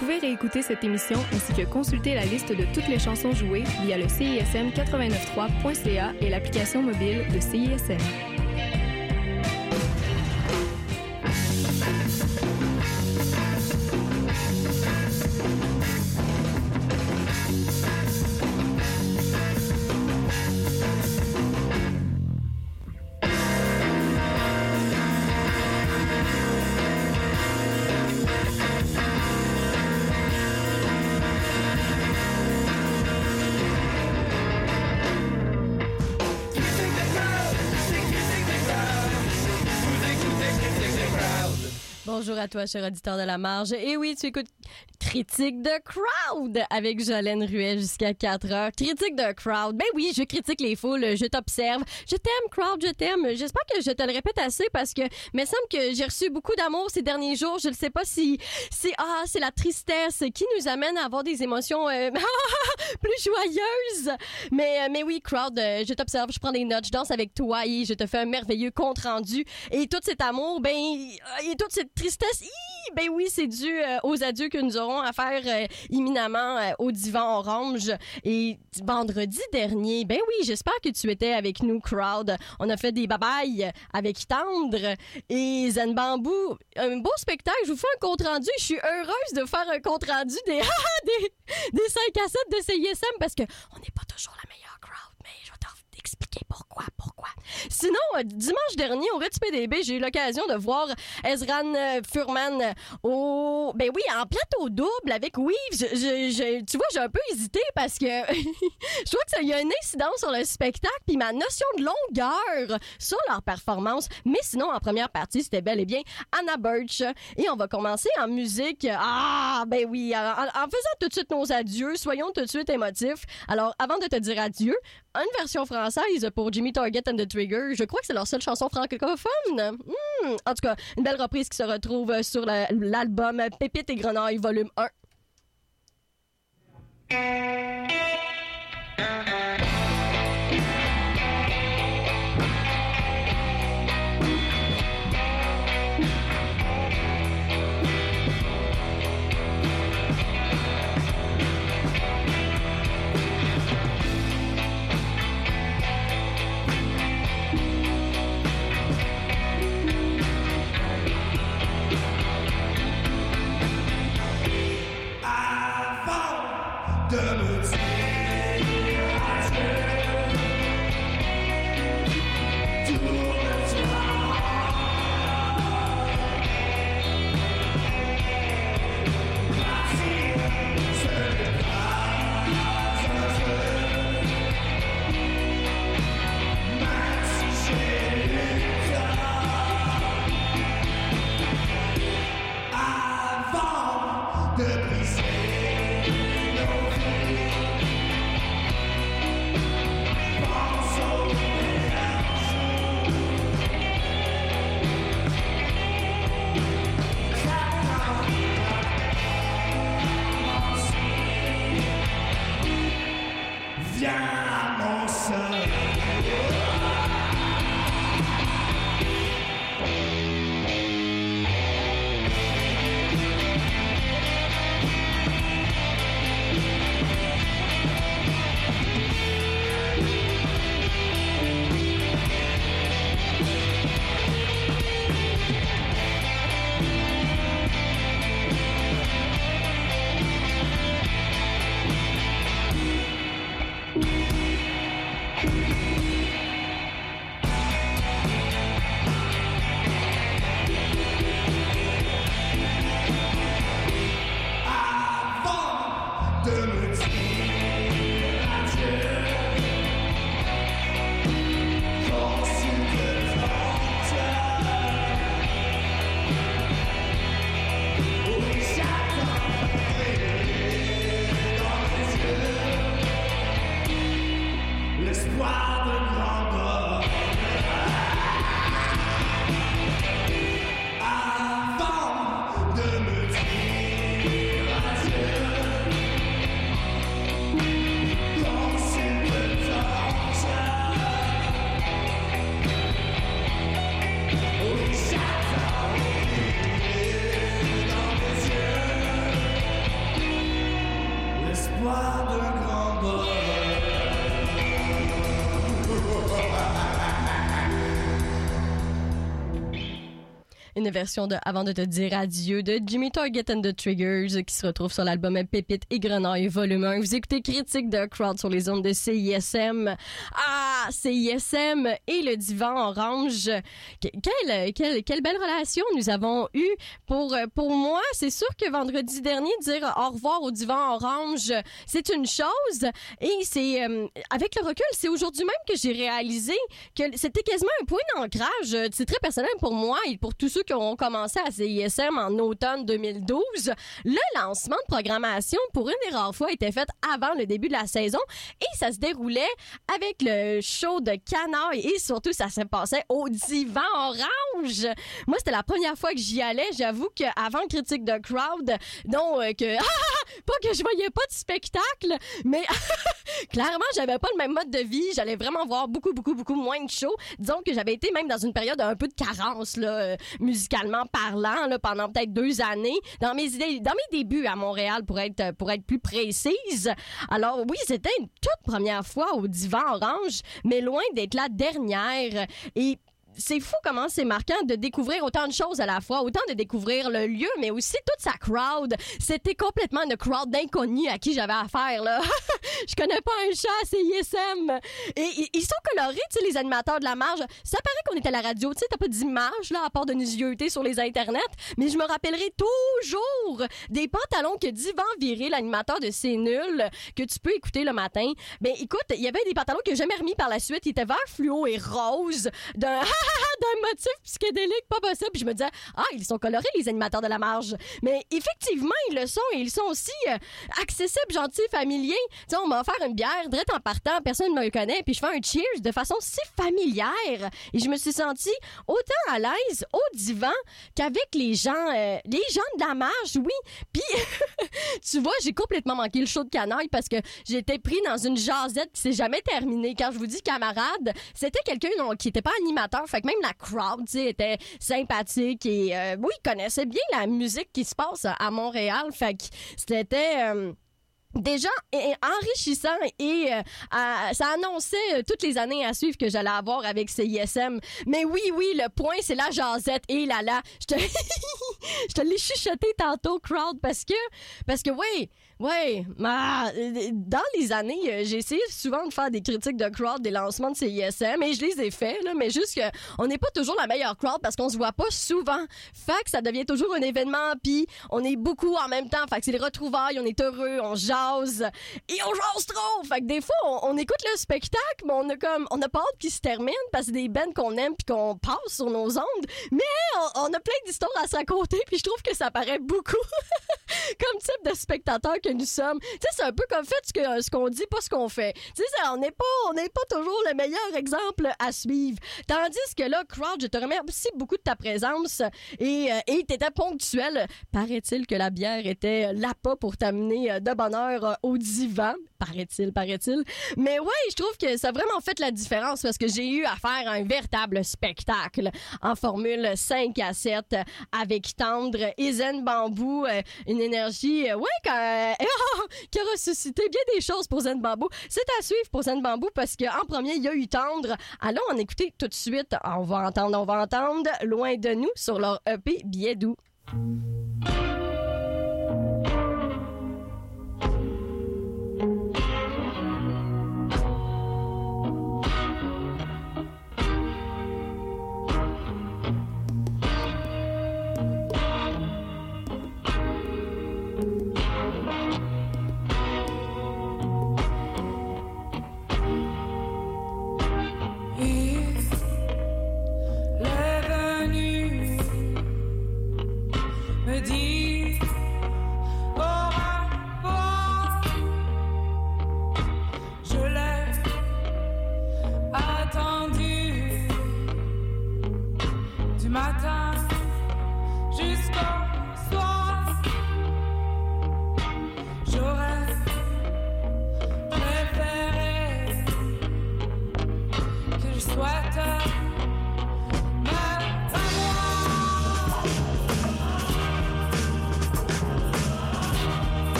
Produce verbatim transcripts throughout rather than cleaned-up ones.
pouvez réécouter cette émission ainsi que consulter la liste de toutes les chansons jouées via le C I S M quatre-vingt-neuf trois point C A et l'application mobile de C I S M. Bonjour à toi, cher auditeur de la marge. Et oui, tu écoutes Critique de Crowd avec Jolène Ruet jusqu'à quatre heures. Critique de Crowd. Ben oui, je critique les foules, je t'observe. Je t'aime, Crowd, je t'aime. J'espère que je te le répète assez parce que il me semble que j'ai reçu beaucoup d'amour ces derniers jours. Je ne sais pas si c'est ah, c'est la tristesse qui nous amène à avoir des émotions euh, plus joyeuses. Mais mais oui, Crowd, euh, je t'observe, je prends des notes, je danse avec toi et je te fais un merveilleux compte rendu. Et tout cet amour, ben et toute cette tristesse, hi, ben oui, c'est dû euh, aux adieux que nous aurons à faire euh, imminemment euh, au divan orange. Et vendredi dernier, ben oui, j'espère que tu étais avec nous, Crowd. On a fait des babayes avec Tendre et Zen Bambou. Un beau spectacle. Je vous fais un compte rendu. Je suis heureuse de faire un compte rendu des des, des cinq à sept de C I S M parce que on n'est pas toujours la meilleure Crowd, mais je vais t'expliquer pourquoi, pourquoi. Sinon, euh, dimanche dernier, au Ritz P D B, j'ai eu l'occasion de voir Ezran euh, Furman au... Ben oui, en plateau double avec Weave. Je, je, je, tu vois, j'ai un peu hésité parce que je trouve que ça y a une incidence sur le spectacle puis ma notion de longueur sur leur performance. Mais sinon, en première partie, c'était bel et bien Anna Birch. Et on va commencer en musique. Ah, ben oui, en, en faisant tout de suite nos adieux, soyons tout de suite émotifs. Alors, avant de te dire adieu, une version française pour Jimmy Target and the Trigger. Je crois que c'est leur seule chanson francophone. Mmh. En tout cas, une belle reprise qui se retrouve sur la, l'album Pépites et Grenaille, volume un. De me dire une version de Avant de te dire adieu de Jimmy Target and the Triggers qui se retrouve sur l'album Pépite et Grenaille volume un. Vous écoutez Critique de Crowd sur les ondes de C I S M. Ah, C I S M et le divan orange. Quelle, quelle, quelle belle relation nous avons eue. Pour, pour moi, c'est sûr que vendredi dernier, dire au revoir au divan orange, c'est une chose. Et c'est, euh, avec le recul, c'est aujourd'hui même que j'ai réalisé que c'était quasiment un point d'ancrage. C'est très personnel pour moi et pour tous ceux qui ont commencé à C I S M en automne deux mille douze. Le lancement de programmation, pour une des rares fois, a été fait avant le début de la saison et ça se déroulait avec le show de Canaille et surtout, ça se passait au divan orange. Moi, c'était la première fois que j'y allais. J'avoue qu'avant Critique de Crowd, donc euh, que... pas que je voyais pas de spectacle, mais clairement, j'avais pas le même mode de vie. J'allais vraiment voir beaucoup, beaucoup, beaucoup moins de shows. Disons que j'avais été même dans une période un peu de carence, là, euh, musicalement parlant, là, pendant peut-être deux années, dans mes idées, dans mes débuts à Montréal, pour être, pour être plus précise. Alors oui, c'était une toute première fois au divan orange, mais loin d'être la dernière. Et c'est fou comment c'est marquant de découvrir autant de choses à la fois, autant de découvrir le lieu, mais aussi toute sa crowd. C'était complètement une crowd d'inconnus à qui j'avais affaire, là. Je connais pas un chat à C I S M. Et ils sont colorés, tu sais, les animateurs de la marge. Ça paraît qu'on est à la radio, tu sais, t'as pas d'image, là, à part de nous yeuter sur les internets, mais je me rappellerai toujours des pantalons que Divan Viré, l'animateur de C'est Nul, que tu peux écouter le matin. Ben, écoute, il y avait des pantalons que j'ai jamais remis par la suite. Ils étaient vert fluo et rose, d'un d'un motif psychédélique pas possible. Puis je me disais, ah, ils sont colorés, les animateurs de la marge. Mais effectivement, ils le sont et ils sont aussi euh, accessibles, gentils, familiers. Tu sais, on m'a offert une bière, direct en partant, personne ne me connaît, puis je fais un cheers de façon si familière. Et je me suis sentie autant à l'aise au divan qu'avec les gens, euh, les gens de la marge, oui. Puis, tu vois, j'ai complètement manqué le show de Canaille parce que j'étais pris dans une jasette qui s'est jamais terminée. Quand je vous dis camarade, c'était quelqu'un non, qui était pas animateur. Fait que même la crowd, tu sais, était sympathique et euh, oui, il connaissait bien la musique qui se passe à Montréal. Fait que c'était... Euh, déjà enrichissant et euh, à, ça annonçait euh, toutes les années à suivre que j'allais avoir avec C I S M. Mais oui, oui, le point, c'est la jasette. Et là, là, je te, je te l'ai chuchoté tantôt, crowd, parce que, parce que, ouais, ouais, ma, dans les années, j'ai essayé souvent de faire des critiques de crowd, des lancements de C I S M, et je les ai faits, là, mais juste qu'on n'est pas toujours la meilleure crowd parce qu'on se voit pas souvent. Fait que ça devient toujours un événement, puis on est beaucoup en même temps. Fait que c'est les retrouvailles, on est heureux, on jase. Et on jase trop! Fait que des fois, on, on écoute le spectacle, mais on a comme, on a pas hâte qu'il se termine parce que c'est des bands qu'on aime puis qu'on passe sur nos ondes. Mais on, on a plein d'histoires à se raconter puis je trouve que ça paraît beaucoup comme type de spectateur que nous sommes. Tu sais, c'est un peu comme fait ce, que, ce qu'on dit, pas ce qu'on fait. Tu sais, on n'est pas, on n'est pas toujours le meilleur exemple à suivre. Tandis que là, crowd, je te remercie beaucoup de ta présence et, euh, et t'étais ponctuel. Paraît-il que la bière était l'appât pour t'amener de bonne heure au divan, paraît-il, paraît-il. Mais ouais, je trouve que ça a vraiment fait la différence parce que j'ai eu à faire un véritable spectacle en formule cinq à sept avec Tendre et Zen Bambou. Une énergie, ouais, quand, oh, qui a ressuscité bien des choses pour Zen Bambou. C'est à suivre pour Zen Bambou parce qu'en premier, il y a eu Tendre. Allons en écouter tout de suite. On va entendre, on va entendre Loin de nous sur leur E P Billet doux.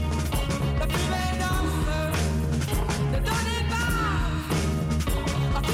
La fumée danse, ne donnez pas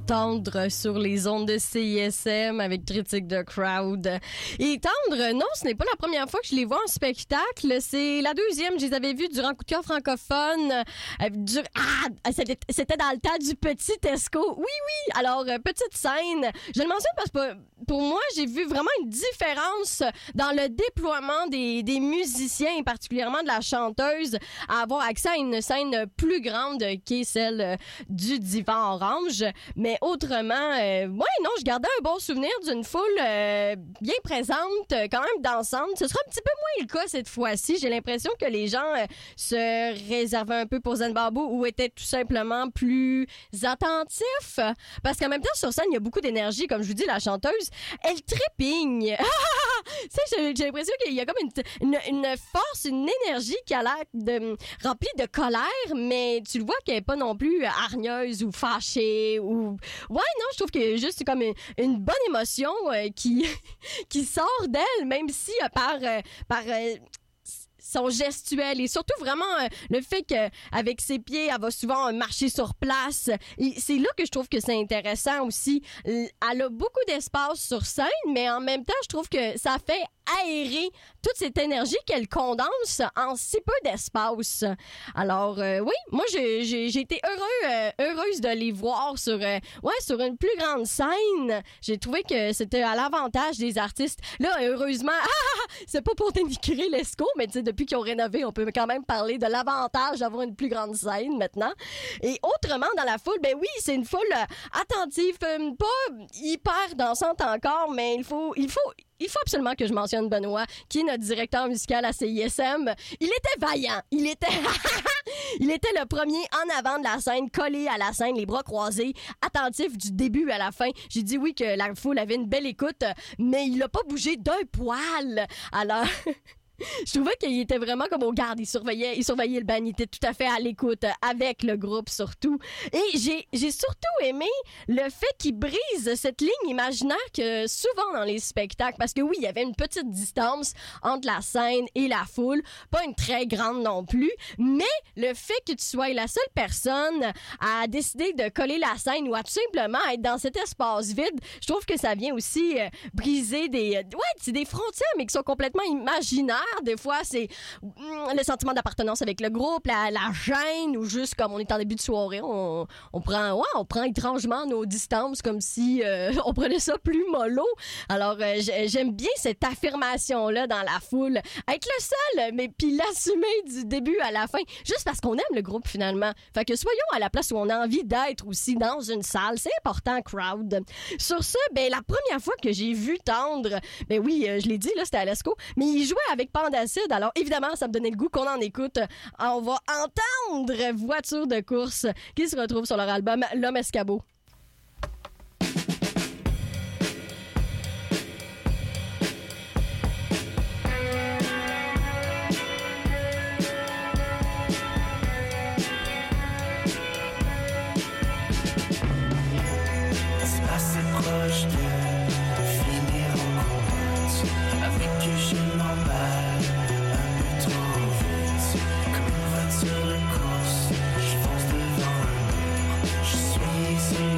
Tendre sur les ondes de C I S M avec Critique de Crowd. Et Tendre, non, ce n'est pas la première fois que je les vois en spectacle. C'est la deuxième. Je les avais vus durant Coup de cœur francophone. Euh, dur... Ah, c'était, c'était dans le temps du petit Tesco. Oui, oui. Alors, euh, petite scène. Je le mentionne parce que pour moi, j'ai vu vraiment une différence dans le déploiement des, des musiciens, et particulièrement de la chanteuse, à avoir accès à une scène plus grande qui est celle du Divan Orange. Mais autrement, euh, ouais, non, je gardais un bon souvenir d'une foule euh, bien présente, euh, quand même dansante. Ce sera un petit peu moins le cas cette fois-ci. J'ai l'impression que les gens euh, se réservaient un peu pour Zen Bamboo ou étaient tout simplement plus attentifs. Parce qu'en même temps, sur scène, il y a beaucoup d'énergie. Comme je vous dis, la chanteuse, elle trépigne. j'ai, j'ai l'impression qu'il y a comme une, une, une force, une énergie qui a l'air de, remplie de colère, mais tu le vois qu'elle n'est pas non plus hargneuse ou fâchée. Ou... Ouais, non, je trouve que juste comme une, une bonne émotion euh, qui, qui sort d'elle, même si euh, par... Euh, par euh, son gestuel et surtout vraiment euh, le fait qu'avec ses pieds, elle va souvent euh, marcher sur place. Et c'est là que je trouve que c'est intéressant aussi. Elle a beaucoup d'espace sur scène, mais en même temps, je trouve que ça fait aérer toute cette énergie qu'elle condense en si peu d'espace. Alors, euh, oui, moi, j'ai, j'ai, j'ai été heureux, euh, heureuse de les voir sur, euh, ouais, sur une plus grande scène. J'ai trouvé que c'était à l'avantage des artistes. Là, heureusement, ah, c'est pas pour dénigrer l'Esco, mais tu sais, depuis qu'ils ont rénové, on peut quand même parler de l'avantage d'avoir une plus grande scène maintenant. Et autrement, dans la foule, ben oui, c'est une foule euh, attentive, euh, pas hyper dansante encore, mais il faut, il faut, il faut absolument que je mentionne Benoît, qui est notre directeur musical à C I S M. Il était vaillant. Il était... il était le premier en avant de la scène, collé à la scène, les bras croisés, attentif du début à la fin. J'ai dit oui que la foule avait une belle écoute, mais il n'a pas bougé d'un poil. Alors... Je trouvais qu'il était vraiment comme au garde. Il surveillait, il surveillait le band. Il était tout à fait à l'écoute avec le groupe surtout. Et j'ai, j'ai surtout aimé le fait qu'il brise cette ligne imaginaire que souvent dans les spectacles, parce que oui, il y avait une petite distance entre la scène et la foule, pas une très grande non plus, mais le fait que tu sois la seule personne à décider de coller la scène ou à tout simplement être dans cet espace vide, je trouve que ça vient aussi euh, briser des, euh, ouais, c'est des frontières mais qui sont complètement imaginaires. Des fois, c'est mm, le sentiment d'appartenance avec le groupe, la, la gêne, ou juste comme on est en début de soirée, on, on prend ouais, on prend étrangement nos distances comme si euh, on prenait ça plus mollo. Alors, euh, j'aime bien cette affirmation-là dans la foule. Être le seul, mais puis l'assumer du début à la fin, juste parce qu'on aime le groupe finalement. Fait que soyons à la place où on a envie d'être aussi dans une salle. C'est important, crowd. Sur ce, ben la première fois que j'ai vu Tendre, ben oui, euh, je l'ai dit, là, c'était à l'Esco, mais il jouait avec Pandacide, alors évidemment, ça me donnait le goût qu'on en écoute. On va entendre Voiture de course qui se retrouve sur leur album L'Homme Escabeau. C'est assez proche de, de finir en compte avec que je m'emballe. Voiture de course, je fonce devant un mur. Je suis isolé.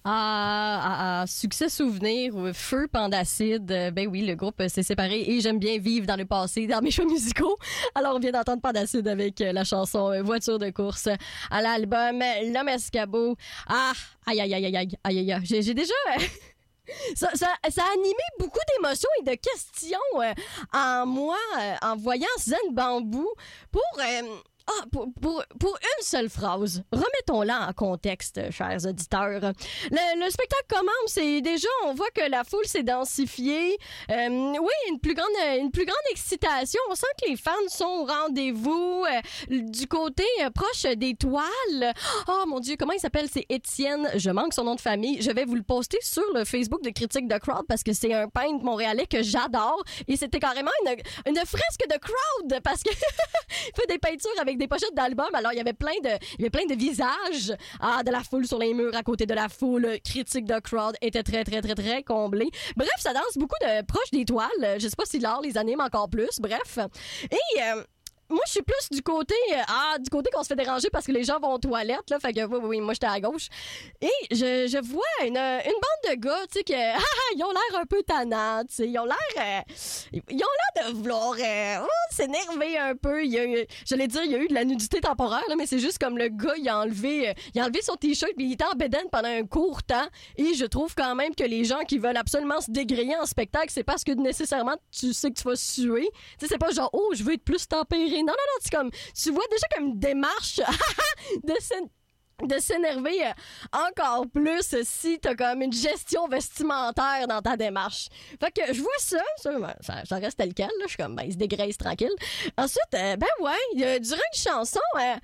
Ah, ah, ah, succès souvenir, ou Feu Pandacide. Euh, ben oui, le groupe euh, s'est séparé et j'aime bien vivre dans le passé, dans mes choix musicaux. Alors, on vient d'entendre Pandacide avec euh, la chanson euh, Voiture de course à l'album L'Homme Escabeau. Ah, aïe, aïe, aïe, aïe, aïe, aïe, aïe. J'ai, j'ai déjà... Euh, Ça, ça, ça a animé beaucoup d'émotions et de questions euh, en moi euh, en voyant Zen Bamboo pour... Euh, Ah, pour, pour, pour une seule phrase. Remettons-la en contexte, chers auditeurs. Le, le spectacle commence et déjà, on voit que la foule s'est densifiée. Euh, oui, une plus grande, une plus grande excitation. On sent que les fans sont au rendez-vous. Euh, du côté euh, proche des toiles. Oh mon Dieu, comment il s'appelle? C'est Étienne. Je manque son nom de famille. Je vais vous le poster sur le Facebook de Critique de Crowd parce que c'est un peintre montréalais que j'adore. Et c'était carrément une, une fresque de crowd parce que il fait des peintures avec des pochettes d'albums. Alors, il y avait plein de, il y avait plein de visages ah, de la foule sur les murs à côté de la foule. Critique de Crowd était très, très, très, très comblé. Bref, ça danse beaucoup de proches des toiles. Je sais pas si l'art les anime encore plus. Bref. Et... Euh, moi, je suis plus du côté euh, ah du côté qu'on se fait déranger parce que les gens vont aux toilettes, là. Fait que oui, oui, moi, j'étais à gauche. Et je, je vois une, une bande de gars, tu sais, que ah, ils ont l'air un peu tannants, tu sais. Ils ont l'air... Euh, ils ont l'air de vouloir euh, oh, s'énerver un peu. Il y a eu, j'allais dire, il y a eu de la nudité temporaire, là, mais c'est juste comme le gars, il a enlevé, euh, il a enlevé son t-shirt puis il était en bédaine pendant un court temps. Et je trouve quand même que les gens qui veulent absolument se dégrayer en spectacle, c'est parce que nécessairement, tu sais que tu vas suer. Tu sais, c'est pas genre, oh, je veux être plus tempéré. Non, non, non, c'est comme, tu vois déjà comme une démarche de, s'én- de s'énerver encore plus si t'as comme une gestion vestimentaire dans ta démarche. Fait que je vois ça, ça, ça, ça reste tel quel, là, je suis comme, ben, il se dégraisse tranquille. Ensuite, euh, ben ouais, euh, durant une chanson, euh,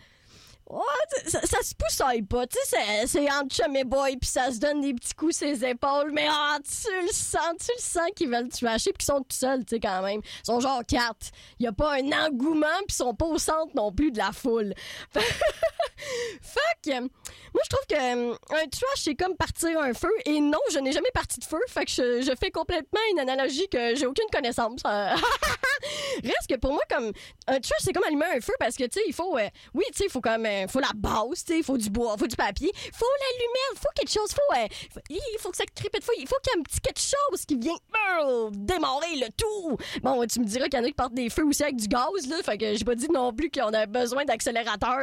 ouais, ça, ça se poussaille pas, tu sais, c'est, c'est entre chum et boy, puis ça se donne des petits coups sur les épaules, mais ah, tu le sens, tu le sens qu'ils veulent te lâcher, puis qu'ils sont tout seuls, tu sais, quand même. Ils sont genre quatre. Il y a pas un engouement, puis ils sont pas au centre non plus de la foule. Fait que, moi, je trouve que euh, un trash, c'est comme partir un feu, et non, je n'ai jamais parti de feu, fait que je, je fais complètement une analogie que j'ai aucune connaissance. Reste que pour moi, comme, un trash, c'est comme allumer un feu, parce que, tu sais, il faut, euh, oui, tu sais, il faut quand même, faut la base, tu sais, il faut du bois, il faut du papier, il faut l'allumer, il faut quelque chose, faut, euh, faut, il faut que ça crépite, il faut qu'il y ait un petit quelque chose qui vient euh, démarrer le tout. Bon, tu me diras qu'il y en a qui partent des feux aussi avec du gaz, là, fait que j'ai pas dit non plus qu'on a besoin d'accélérateurs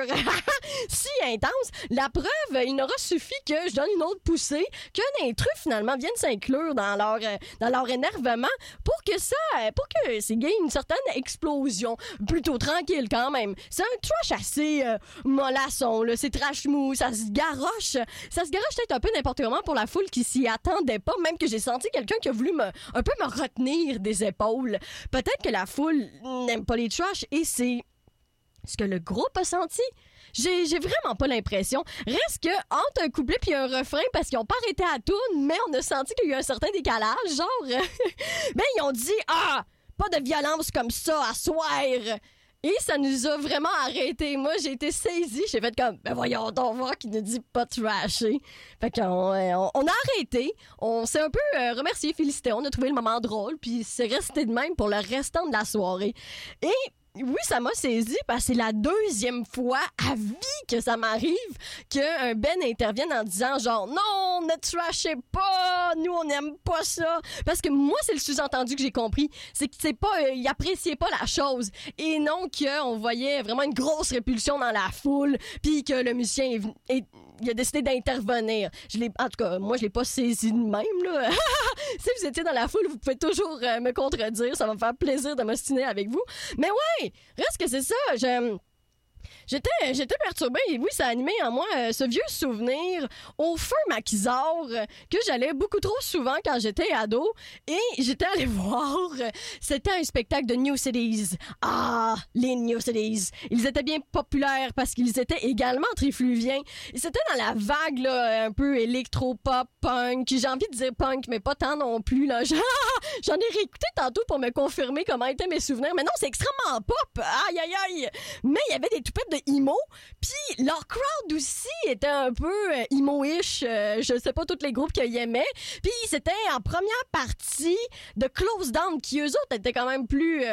si intense. La preuve, il n'aura suffi que je donne une autre poussée, qu'un intrus, finalement, vienne s'inclure dans leur, euh, dans leur énervement pour que ça, pour que c'est gagne une certaine explosion, plutôt tranquille quand même. C'est un trash assez euh, mollasson, là, c'est trash mou, ça se garoche, ça se garoche peut-être un peu n'importe comment pour la foule qui s'y attendait pas, même que j'ai senti quelqu'un qui a voulu me, un peu me retenir des épaules. Peut-être que la foule n'aime pas les trash et c'est ce que le groupe a senti. J'ai, j'ai vraiment pas l'impression. Reste que entre un couplet puis un refrain, parce qu'ils ont pas arrêté à tourne, mais on a senti qu'il y a eu un certain décalage, genre, ben ils ont dit « Ah, pas de violence comme ça à soir ». Et ça nous a vraiment arrêtés. Moi, j'ai été saisie. J'ai fait comme, ben voyons donc voir qu'il ne dit pas trasher. Fait qu'on on, on a arrêté. On s'est un peu euh, remercié, félicité. On a trouvé le moment drôle. Puis c'est resté de même pour le restant de la soirée. Et oui, ça m'a saisi parce que c'est la deuxième fois à vie que ça m'arrive qu'un Ben intervienne en disant genre non, ne trashez pas, nous on n'aime pas ça. Parce que moi, c'est le sous-entendu que j'ai compris. C'est que c'est pas, euh, il appréciait pas la chose. Et non qu'on voyait vraiment une grosse répulsion dans la foule puis que le musicien est, est il a décidé d'intervenir. Je l'ai, en tout cas, moi, je l'ai pas saisi de même, là. Si vous étiez dans la foule, vous pouvez toujours euh, me contredire. Ça va me faire plaisir de m'ostiner avec vous. Mais ouais, reste que c'est ça. Je... J'étais, j'étais perturbée et oui, ça a animé en moi euh, ce vieux souvenir au feu maquisard euh, que j'allais beaucoup trop souvent quand j'étais ado et j'étais allée voir. Euh, c'était un spectacle de New Cities. Ah, les New Cities. Ils étaient bien populaires parce qu'ils étaient également trifluviens. Et c'était dans la vague là, un peu électro-pop, punk. J'ai envie de dire punk, mais pas tant non plus. Là. J'en ai réécouté tantôt pour me confirmer comment étaient mes souvenirs. Mais non, c'est extrêmement pop. Aïe, aïe, aïe. Mais il y avait des toupettes de emo, puis leur crowd aussi était un peu euh, emo-ish, euh, je sais pas tous les groupes qu'ils aimaient, puis c'était en première partie de Close Down, qui eux autres étaient quand même plus, euh,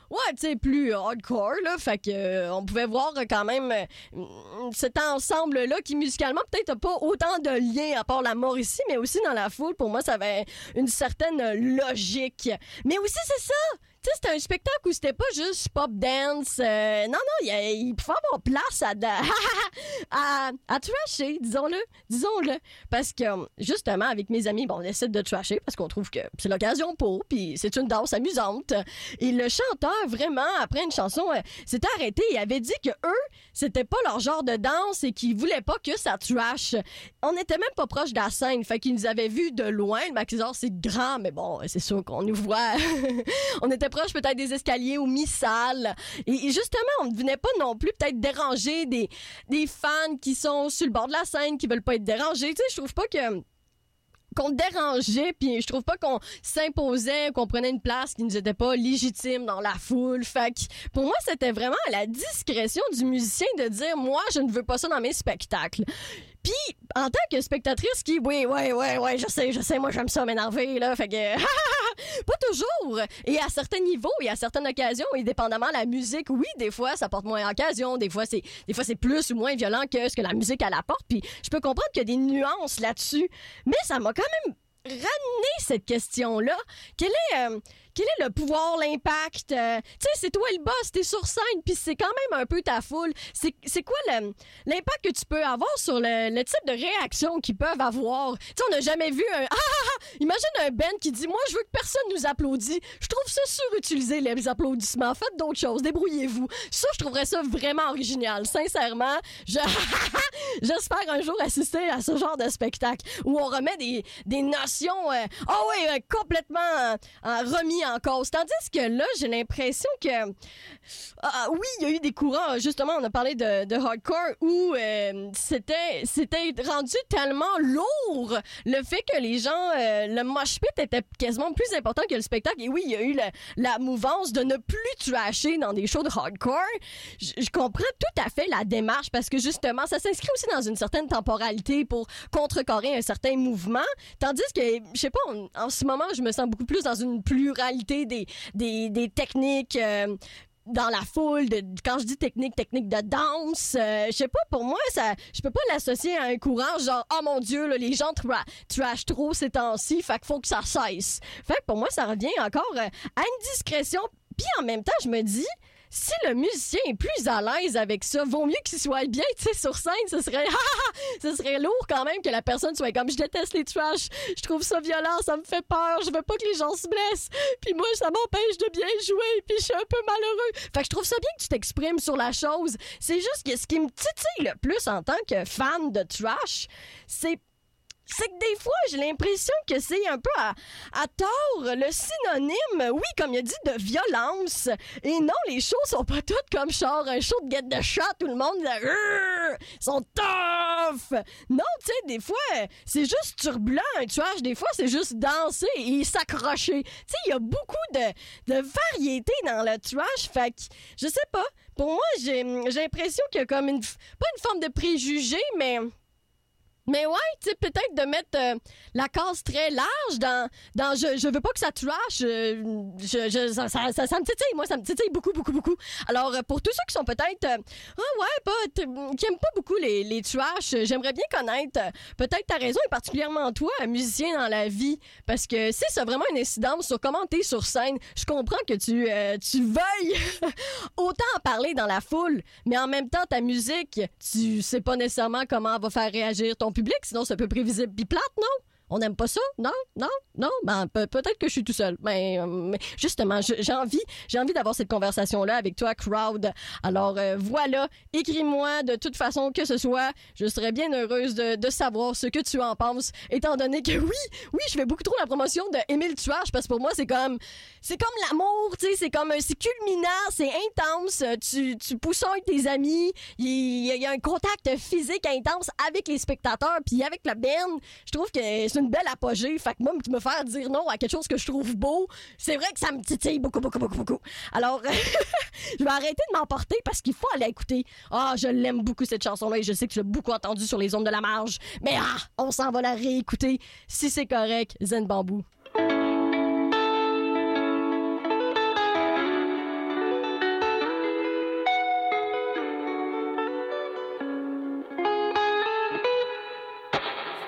ouais, tu sais, plus hardcore, là. Fait que euh, on pouvait voir euh, quand même euh, cet ensemble-là qui, musicalement, peut-être n'a pas autant de liens à part la mort ici, mais aussi dans la foule. Pour moi, ça avait une certaine logique. Mais aussi, c'est ça! Tu sais, c'était un spectacle où c'était pas juste pop dance. Euh, non, non, il, il pouvait avoir place à, à, à trasher, disons-le. Disons-le. Parce que, justement, avec mes amis, bon, on essaie de trasher parce qu'on trouve que c'est l'occasion pour, puis c'est une danse amusante. Et le chanteur, vraiment, après une chanson, euh, s'était arrêté et avait dit que eux, c'était pas leur genre de danse et qu'ils voulaient pas que ça trash. On était même pas proche de la scène, fait qu'ils nous avaient vus de loin. Le maquisard, c'est grand, mais bon, c'est sûr qu'on nous voit. On était proche peut-être des escaliers ou mi-salle. Et, et justement, on ne venait pas non plus peut-être déranger des, des fans qui sont sur le bord de la scène, qui veulent pas être dérangés. Tu sais, je trouve pas que qu'on dérangeait, puis je trouve pas qu'on s'imposait, qu'on prenait une place qui nous était pas légitime dans la foule. Fait que pour moi, c'était vraiment à la discrétion du musicien de dire « Moi, je ne veux pas ça dans mes spectacles ». Puis, en tant que spectatrice qui, oui, oui, oui, oui, je sais, je sais, moi, j'aime ça m'énerver, là, fait que, pas toujours. Et à certains niveaux et à certaines occasions, et dépendamment de la musique, oui, des fois, ça porte moins occasion, des fois, c'est, des fois, c'est plus ou moins violent que ce que la musique, elle apporte, puis je peux comprendre qu'il y a des nuances là-dessus, mais ça m'a quand même ramené cette question-là. Quel est, euh, quel est le pouvoir, l'impact? Euh, tu sais, c'est toi le boss, t'es sur scène, puis c'est quand même un peu ta foule. C'est, c'est quoi le, l'impact que tu peux avoir sur le, le type de réaction qu'ils peuvent avoir? Tu sais, on n'a jamais vu un... Ah, ah, ah! Imagine un band qui dit « Moi, je veux que personne nous applaudisse. » Je trouve ça surutilisé, les applaudissements. Faites d'autres choses, débrouillez-vous. Ça, je trouverais ça vraiment original. Sincèrement, je... j'espère un jour assister à ce genre de spectacle où on remet des, des notions ah euh, oh oui, euh, complètement euh, remis en cause. Tandis que là, j'ai l'impression que ah, oui, il y a eu des courants, justement, on a parlé de, de hardcore où euh, c'était, c'était rendu tellement lourd le fait que les gens, euh, le mosh pit était quasiment plus important que le spectacle. Et oui, il y a eu le, la mouvance de ne plus trasher dans des shows de hardcore. Je, je comprends tout à fait la démarche parce que justement, ça s'inscrit aussi dans une certaine temporalité pour contrecarrer un certain mouvement. Tandis que, je sais pas, on, en ce moment, je me sens beaucoup plus dans une pluralité des, des, des techniques euh, dans la foule. De, quand je dis technique, technique de danse, euh, je sais pas, pour moi, ça, je peux pas l'associer à un courant genre, oh mon Dieu, là, les gens tra- trash trop ces temps-ci, fait qu'il faut que ça cesse. Fait que pour moi, ça revient encore euh, à une discrétion. Puis en même temps, je me dis, si le musicien est plus à l'aise avec ça, vaut mieux qu'il soit bien, tu sais, sur scène, ce serait, ce serait lourd quand même que la personne soit comme, je déteste les trash, je trouve ça violent, ça me fait peur, je veux pas que les gens se blessent, puis moi, ça m'empêche de bien jouer, puis je suis un peu malheureux. Fait que je trouve ça bien que tu t'exprimes sur la chose. C'est juste que ce qui me titille le plus en tant que fan de trash, c'est c'est que des fois, j'ai l'impression que c'est un peu à, à tort le synonyme, oui, comme il a dit, de violence. Et non, les shows sont pas toutes comme genre un show de get the shot où le monde là, sont tough. Non, tu sais, des fois, c'est juste turbulent, un trash. Des fois, c'est juste danser et s'accrocher. Tu sais, il y a beaucoup de, de variété dans le trash. Fait que, je sais pas, pour moi, j'ai, j'ai l'impression qu'il y a comme une, pas une forme de préjugé, mais... Mais ouais, tu sais, peut-être de mettre euh, la case très large dans, dans je, je veux pas que ça trash, euh, je, je, ça, ça, ça, ça me titille, moi, ça me titille beaucoup, beaucoup, beaucoup. Alors, euh, pour tous ceux qui sont peut-être, euh, ah ouais, pas, t- qui aiment pas beaucoup les, les trash, euh, j'aimerais bien connaître, euh, peut-être ta raison, et particulièrement toi, un musicien dans la vie, parce que si ça a vraiment une incidence sur comment t'es sur scène, je comprends que tu, euh, tu veuilles autant en parler dans la foule, mais en même temps, ta musique, tu sais pas nécessairement comment elle va faire réagir ton public, sinon c'est un peu prévisible pis plate, non? On n'aime pas ça? Non? Non? Non? Ben, pe- peut-être que je suis tout seul. Mais, mais justement, je, j'ai envie, j'ai envie d'avoir cette conversation-là avec toi, Crowd. Alors, euh, voilà. Écris-moi de toute façon que ce soit. Je serais bien heureuse de, de savoir ce que tu en penses, étant donné que oui, oui, je fais beaucoup trop la promotion de Émile Tuage, parce que pour moi, c'est comme, c'est comme l'amour, tu sais, c'est comme, c'est culminant, c'est intense. Tu, tu poussonnes tes amis. Il y, y a un contact physique intense avec les spectateurs, puis avec la band. Je trouve que c'est une belle apogée. Fait que moi, me faire dire non à quelque chose que je trouve beau, c'est vrai que ça me titille beaucoup, beaucoup, beaucoup, beaucoup. Alors, je vais arrêter de m'emporter parce qu'il faut aller écouter. Ah, je l'aime beaucoup cette chanson-là et je sais que tu l'as beaucoup entendue sur les ondes de la marge. Mais ah, on s'en va la réécouter. Si c'est correct, Zen Bamboo.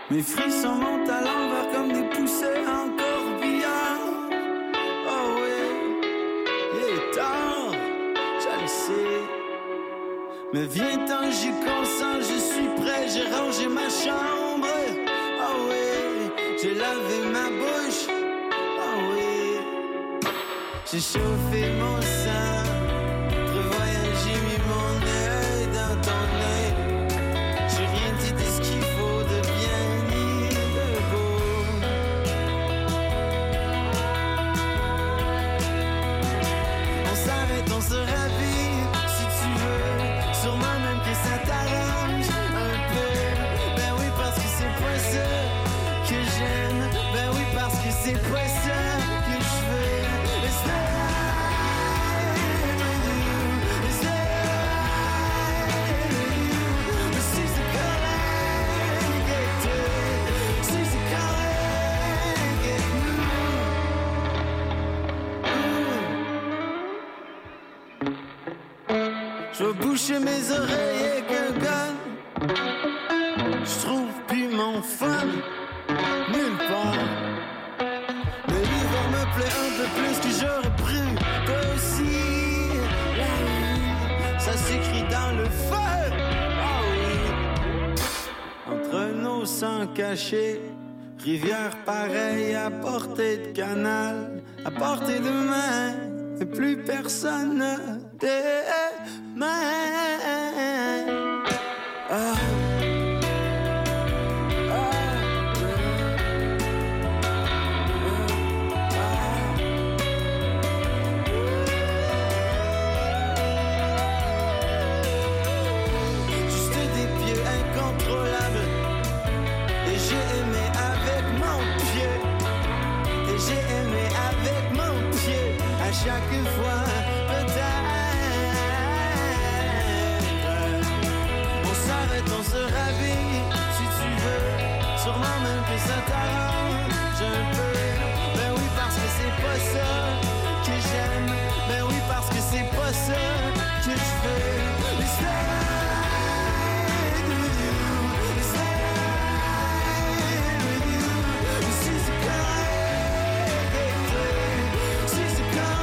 Mes frissons montent à l'envers comme des poussées en corbillard. Oh oui, il est tard, je le sais. Mais viens-t'en, j'y consens, je suis prêt, j'ai rangé ma chambre. Oh oui, j'ai lavé ma bouche. Oh oui, j'ai chauffé mon sang. Prévoyant, j'ai mis mon œil dans ton œil. J'ai rien dit de ce qu'il faut de bien ni de beau. On s'arrête, on se ravit, si tu veux. Sûrement même que ça t'arrange un peu. Ben oui, parce que c'est pas ça que j'aime. Ben oui, parce que c'est pas ça que je veux. It's not it's not si c'est correct avec toi. Si c'est correct avec nous. Je vais boucher mes oreilles avec un gun. Je trouve plus mon fun nulle part. Mais l'hiver me plaît un peu plus que j'aurais pris. Toi aussi, la vie, ça s'écrit dans le feu. Ah oui, entre nos sangs cachés, rivière pareille à portée de canal, à portée de main, et plus personne des mains. Ah. Chaque fois, peut-être. On s'arrête, on se ravit, si tu veux. Sûrement même que ça t'arrange un peu. Ben oui, parce que c'est pas ça que j'aime. Ben oui, parce que c'est pas ça que je veux. It's not with you. It's not with you. Si c'est correct avec toi. Si c'est correct.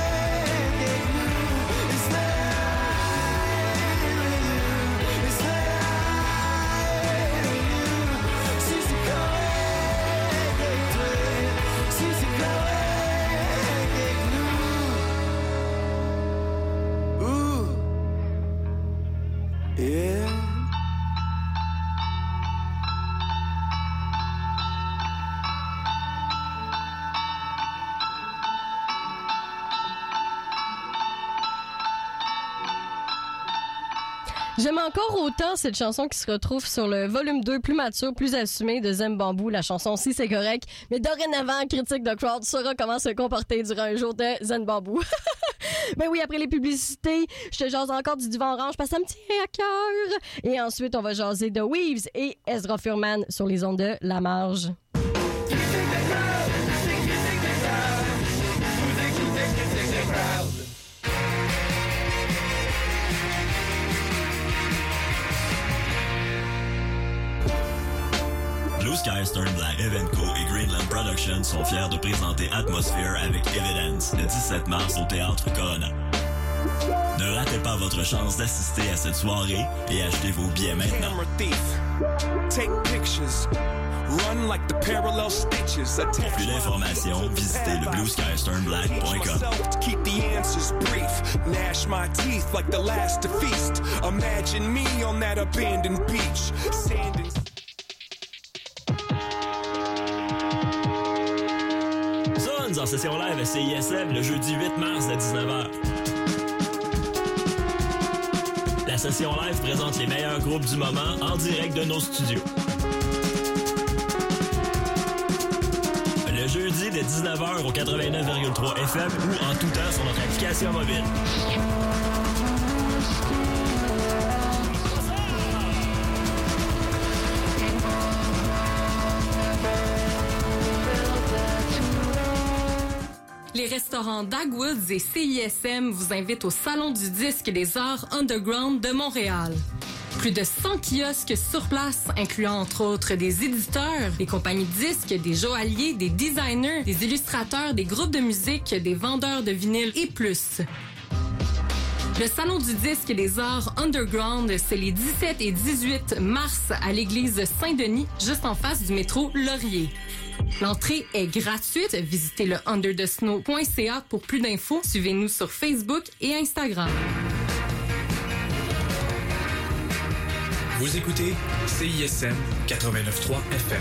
J'aime encore autant cette chanson qui se retrouve sur le volume deux, plus mature, plus assumé de Zen Bamboo. La chanson Si c'est correct. Mais dorénavant, Critique de Crowd saura comment se comporter durant un jour de Zen Bamboo. Ben oui, après les publicités, je te jase encore du divan orange parce que ça me tient à cœur. Et ensuite, on va jaser de Weaves et Ezra Furman sur les ondes de La Marge. Blue Sky, Stern Black, Evenco et Greenland Productions sont fiers de présenter Atmosphere avec Evidence le dix-sept mars au Théâtre Corona. Ne ratez pas votre chance d'assister à cette soirée et achetez vos billets maintenant. Pour plus d'informations, visitez le blue sky stern black point com. En session live à C I S M le jeudi huit mars à dix-neuf heures. La session live présente les meilleurs groupes du moment en direct de nos studios. Le jeudi dès dix-neuf heures au quatre-vingt-neuf virgule trois F M ou en tout temps sur notre application mobile. Les restaurants Dagwoods et C I S M vous invitent au Salon du disque des arts underground de Montréal. Plus de cent kiosques sur place, incluant entre autres des éditeurs, des compagnies de disques, des joailliers, des designers, des illustrateurs, des groupes de musique, des vendeurs de vinyles et plus. Le Salon du disque et des arts underground, c'est les dix-sept et dix-huit mars à l'église Saint-Denis, juste en face du métro Laurier. L'entrée est gratuite. Visitez le under the snow point c a pour plus d'infos. Suivez-nous sur Facebook et Instagram. Vous écoutez C I S M quatre-vingt-neuf point trois F M.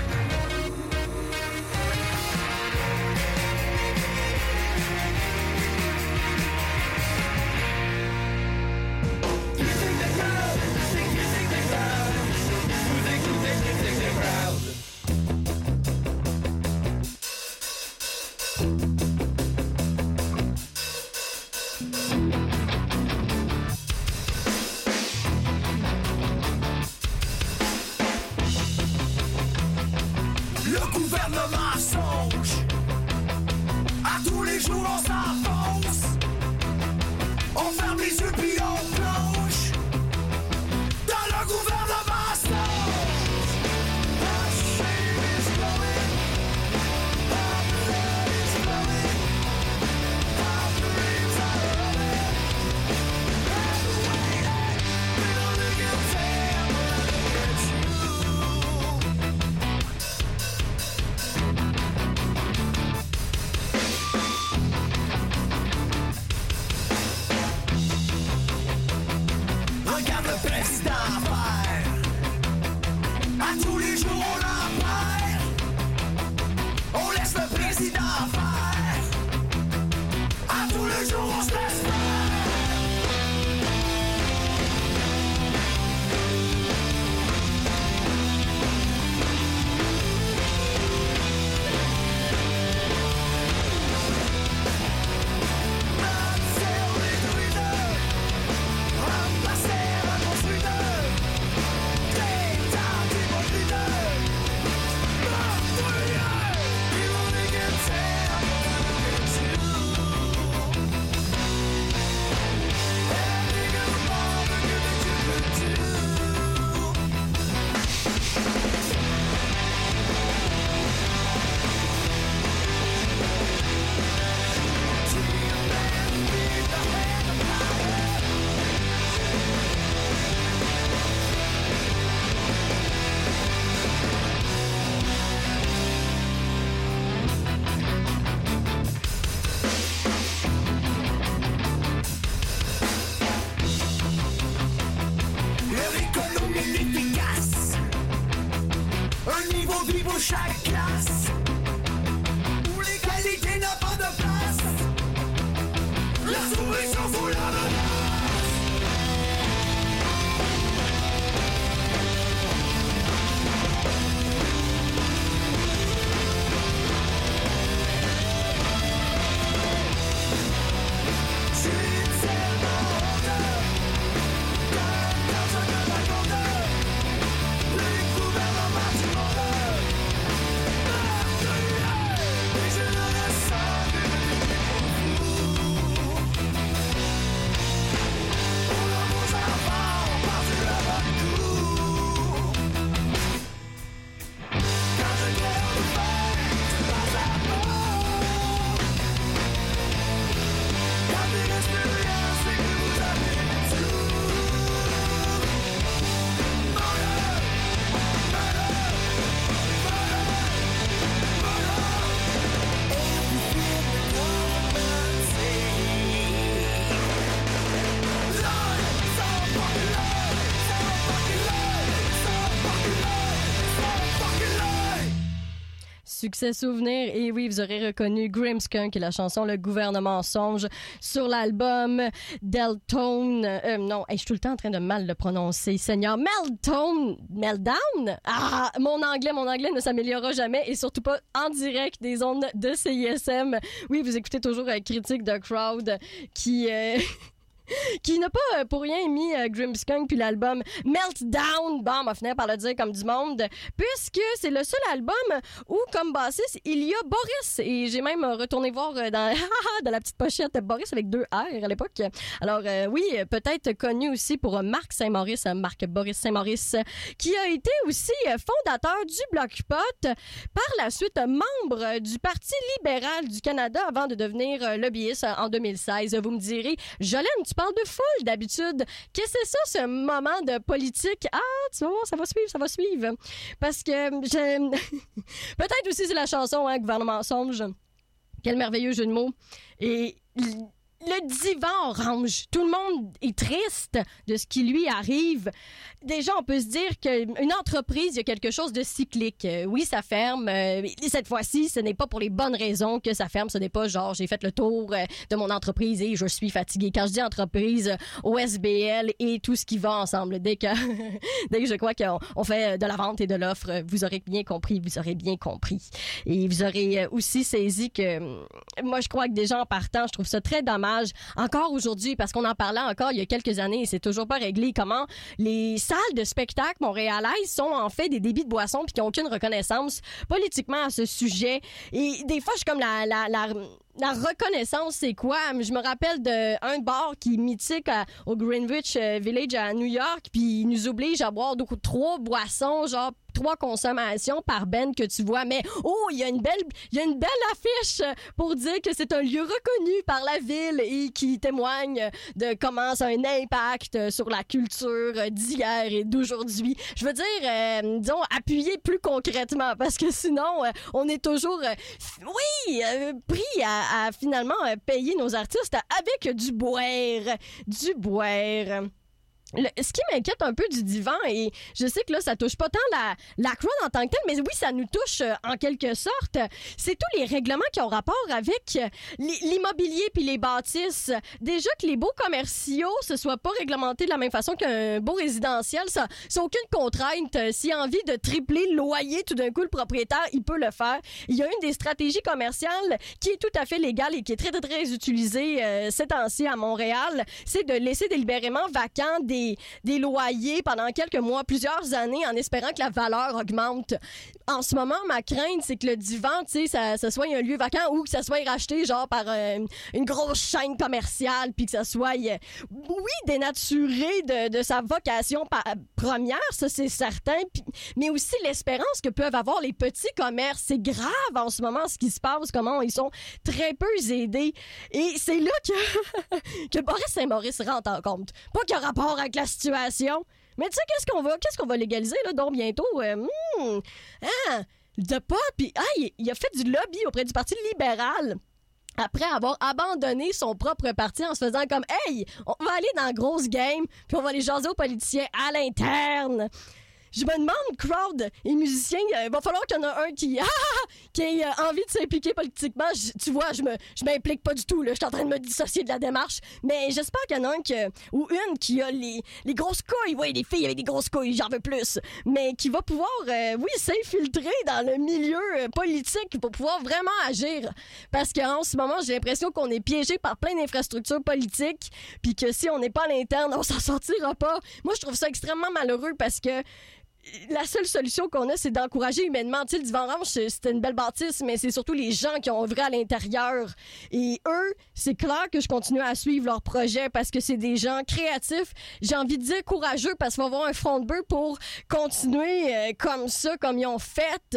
Succès souvenir, et oui, vous aurez reconnu Grimmskunk et la chanson Le gouvernement songe sur l'album Deltone. Euh, non, hey, je suis tout le temps en train de mal le prononcer. Seigneur, Meltone, Meltdown? Ah, mon anglais, mon anglais ne s'améliorera jamais, et surtout pas en direct des ondes de C I S M. Oui, vous écoutez toujours euh, Critique de Crowd qui... Euh... qui n'a pas euh, pour rien émis euh, Grimmskunk puis l'album Meltdown. Bon, on va finir par le dire comme du monde, puisque c'est le seul album où, comme bassiste, il y a Boris. Et j'ai même retourné voir euh, dans, dans la petite pochette Boris avec deux R à l'époque. Alors euh, oui, peut-être connu aussi pour Marc Saint-Maurice, Marc Boris Saint-Maurice, qui a été aussi fondateur du Bloc Pot, par la suite membre du Parti libéral du Canada avant de devenir lobbyiste en deux mille seize. Vous me direz, Jolene, tu parles de foule d'habitude. Qu'est-ce que c'est ça, ce moment de politique? Ah, tu vas voir, ça va suivre, ça va suivre. Parce que je... peut-être aussi c'est la chanson, hein, Gouvernement Songe. Quel merveilleux jeu de mots. Et le divan orange, tout le monde est triste de ce qui lui arrive. Déjà, on peut se dire qu'une entreprise, il y a quelque chose de cyclique. Euh, oui, ça ferme. Euh, cette fois-ci, ce n'est pas pour les bonnes raisons que ça ferme. Ce n'est pas genre, j'ai fait le tour euh, de mon entreprise et je suis fatigué. Quand je dis entreprise, O S B L et tout ce qui va ensemble. Dès que, dès que je crois qu'on on fait de la vente et de l'offre, vous aurez bien compris, vous aurez bien compris. Et vous aurez aussi saisi que, moi, je crois que déjà en partant, je trouve ça très dommage. Encore aujourd'hui, parce qu'on en parlait encore il y a quelques années et c'est toujours pas réglé, comment les salles de spectacle montréalaises sont en fait des débits de boissons puis qui n'ont aucune reconnaissance politiquement à ce sujet. Et des fois, je suis comme la... la, la La reconnaissance, c'est quoi? Je me rappelle d'un bar qui est mythique à, au Greenwich Village à New York, puis il nous oblige à boire donc, trois boissons, genre trois consommations par ben que tu vois. Mais oh, il y a une belle, il y a une belle affiche pour dire que c'est un lieu reconnu par la ville et qui témoigne de comment ça a un impact sur la culture d'hier et d'aujourd'hui. Je veux dire, euh, disons, appuyer plus concrètement, parce que sinon, euh, on est toujours, euh, oui, euh, pris à, à finalement euh, payer nos artistes avec du boire, du boire. Le, ce qui m'inquiète un peu du divan, et je sais que là, ça touche pas tant la, la crowd en tant que telle, mais oui, ça nous touche euh, en quelque sorte. C'est tous les règlements qui ont rapport avec euh, l'immobilier puis les bâtisses. Déjà que les beaux commerciaux se soient pas réglementés de la même façon qu'un beau résidentiel, ça n'a aucune contrainte. Euh, S'il a envie de tripler le loyer, tout d'un coup, le propriétaire, il peut le faire. Il y a une des stratégies commerciales qui est tout à fait légale et qui est très, très, très utilisée euh, ces temps-ci à Montréal, c'est de laisser délibérément vacants des Des, des loyers pendant quelques mois, plusieurs années, en espérant que la valeur augmente. En ce moment, ma crainte, c'est que le divan, tu sais, ça, ça soit un lieu vacant ou que ça soit racheté, genre, par euh, une grosse chaîne commerciale, puis que ça soit, euh, oui, dénaturé de, de sa vocation pa- première, ça, c'est certain, pis, mais aussi l'espérance que peuvent avoir les petits commerces. C'est grave en ce moment, ce qui se passe, comment ils sont très peu aidés. Et c'est là que, que Boris Saint-Maurice rentre en compte. Pas qu'il y a rapport avec la situation. Mais tu sais, qu'est-ce qu'on va, qu'est-ce qu'on va légaliser, là, donc bientôt? Euh, hmm, hein, de pot, puis ah, il, il a fait du lobby auprès du Parti libéral après avoir abandonné son propre parti en se faisant comme « Hey, on va aller dans la grosse game, puis on va aller jaser aux politiciens à l'interne. » Je me demande, crowd et musiciens, il euh, va falloir qu'il y en a un qui, ah, qui ait euh, envie de s'impliquer politiquement. Je, tu vois, je me, je m'implique pas du tout, là. Je suis en train de me dissocier de la démarche. Mais j'espère qu'il y en a un qui, ou une qui a les, les grosses couilles. Oui, les filles avec des grosses couilles, j'en veux plus. Mais qui va pouvoir, euh, oui, s'infiltrer dans le milieu euh, politique pour pouvoir vraiment agir. Parce qu'en ce moment, j'ai l'impression qu'on est piégé par plein d'infrastructures politiques, puis que si on n'est pas à l'interne, on s'en sortira pas. Moi, je trouve ça extrêmement malheureux parce que la seule solution qu'on a, c'est d'encourager humainement. Tu sais, le Divan Orange, c'était une belle bâtisse, mais c'est surtout les gens qui ont œuvré à l'intérieur. Et eux, c'est clair que je continue à suivre leur projet parce que c'est des gens créatifs. J'ai envie de dire courageux parce qu'il va y avoir un front de bœuf pour continuer euh, comme ça, comme ils ont fait.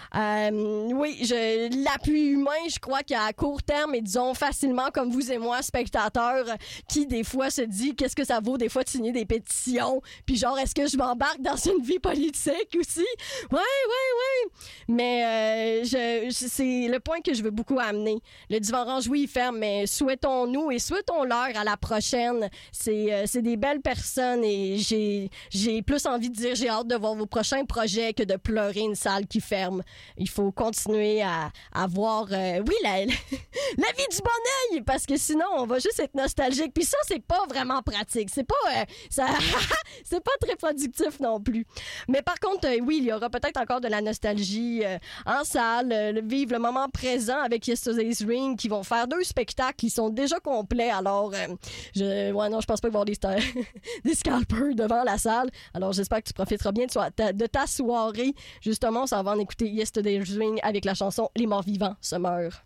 Euh, oui, je, l'appui humain, je crois qu'à court terme, et disons facilement, comme vous et moi, spectateurs, qui des fois se dit qu'est-ce que ça vaut des fois de signer des pétitions, puis genre, est-ce que je m'embarque dans une vie politique aussi? Ouais, ouais, ouais. Mais euh, je, je, c'est le point que je veux beaucoup amener. Le Divan Orange, oui, il ferme, mais souhaitons-nous et souhaitons-leur à la prochaine. C'est, euh, c'est des belles personnes et j'ai, j'ai plus envie de dire j'ai hâte de voir vos prochains projets que de pleurer une salle qui ferme. Il faut continuer à, à voir, euh, oui, la, la vie du bon oeil, oui, parce que sinon, on va juste être nostalgique. Puis ça, c'est pas vraiment pratique. C'est pas, euh, ça, c'est pas très productif non plus. Mais par contre, euh, oui, il y aura peut-être encore de la nostalgie euh, en salle, euh, vivre le moment présent avec Yesterday's Ring qui vont faire deux spectacles qui sont déjà complets. Alors, euh, je, ouais, non, je pense pas qu'il va y avoir des, des scalpers devant la salle. Alors, j'espère que tu profiteras bien de, so- ta, de ta soirée. Justement, on s'en va en écouter Yesterday's Ring avec la chanson Les morts vivants se meurent.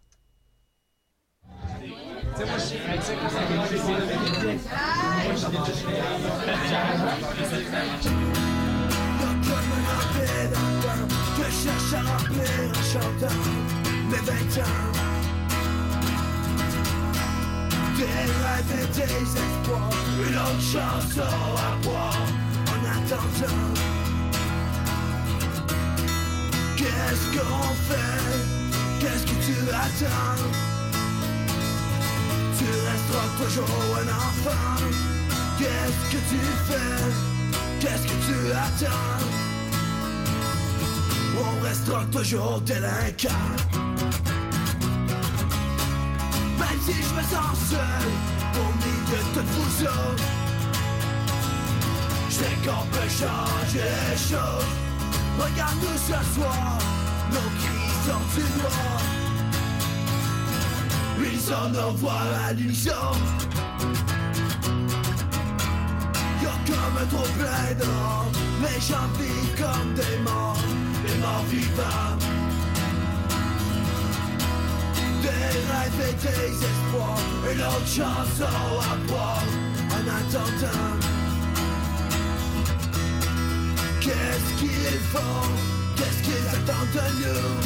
Que je cherche à remplir en chantant mes vingt ans. Des rêves et des espoirs, une autre chanson à boire en attendant. Qu'est-ce qu'on fait? Qu'est-ce que tu attends? Tu resteras toujours un enfant. Qu'est-ce que tu fais? Qu'est-ce que tu attends? On restera toujours délinquant. Même si je me sens seul au milieu de toutes vous autres, je sais qu'on peut changer les choses. Regarde-nous ce soir, nos cris sont du noir. Unissons nos voix à l'unisson. Y'a comme un trop plein dehors, les gens vivent comme des morts, des morts vivants. Des rêves et des espoirs, une autre chanson à boire en attendant. Qu'est-ce qu'ils font? Qu'est-ce qu'ils attendent de nous?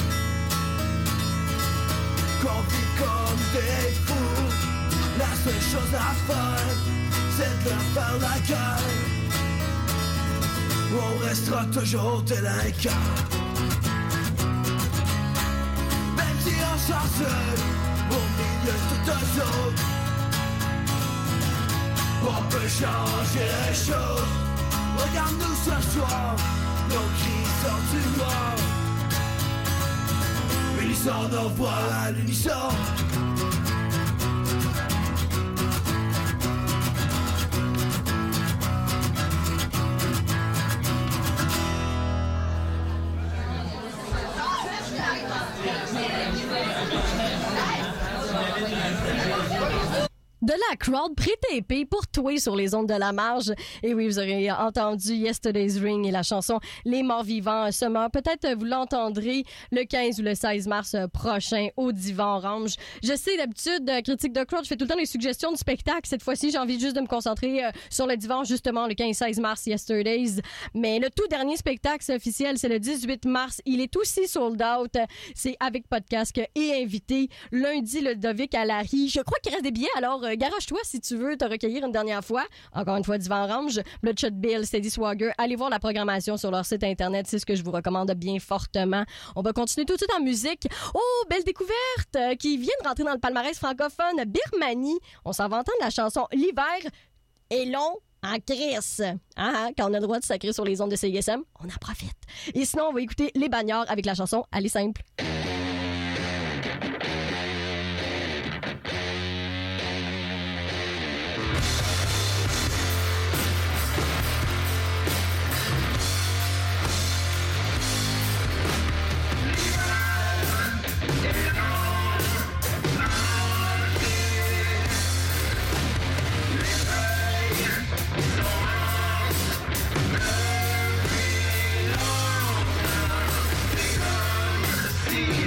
Qu'on vit comme des fous. La seule chose à faire, c'est de leur faire la gueule. On restera toujours délinquants. Même si on sort seul au milieu de toutes eux autres, on peut changer les choses. Regarde-nous ce soir, nos cris sortent du noir. Unissons nos voix à l'unisson. De la crowd pré-tapée pour toi sur les ondes de la marge. Et oui, vous aurez entendu Yesterday's Ring et la chanson Les morts vivants se meurent. Peut-être vous l'entendrez le quinze ou le seize mars prochain au Divan Orange. Je sais, d'habitude, Critique de crowd, je fais tout le temps des suggestions de spectacles. Cette fois-ci, j'ai envie juste de me concentrer sur le Divan, justement, le quinze seize mars, Yesterday's. Mais le tout dernier spectacle officiel, c'est le dix-huit mars. Il est aussi sold out. C'est avec podcast et invité. Lundi, le Ludovic à Larry. Je crois qu'il reste des billets, alors garage-toi si tu veux te recueillir une dernière fois. Encore une fois, Divan Orange, Bloodshot Bill, Steady Swagger. Allez voir la programmation sur leur site internet. C'est ce que je vous recommande bien fortement. On va continuer tout de suite en musique. Oh, belle découverte euh, qui vient de rentrer dans le palmarès francophone. Birmanie. On s'en va entendre la chanson L'hiver est long en crisse. Ah, quand on a le droit de sacrer sur les ondes de C I S M, on en profite. Et sinon, on va écouter Les Bagnards avec la chanson Allez simple. See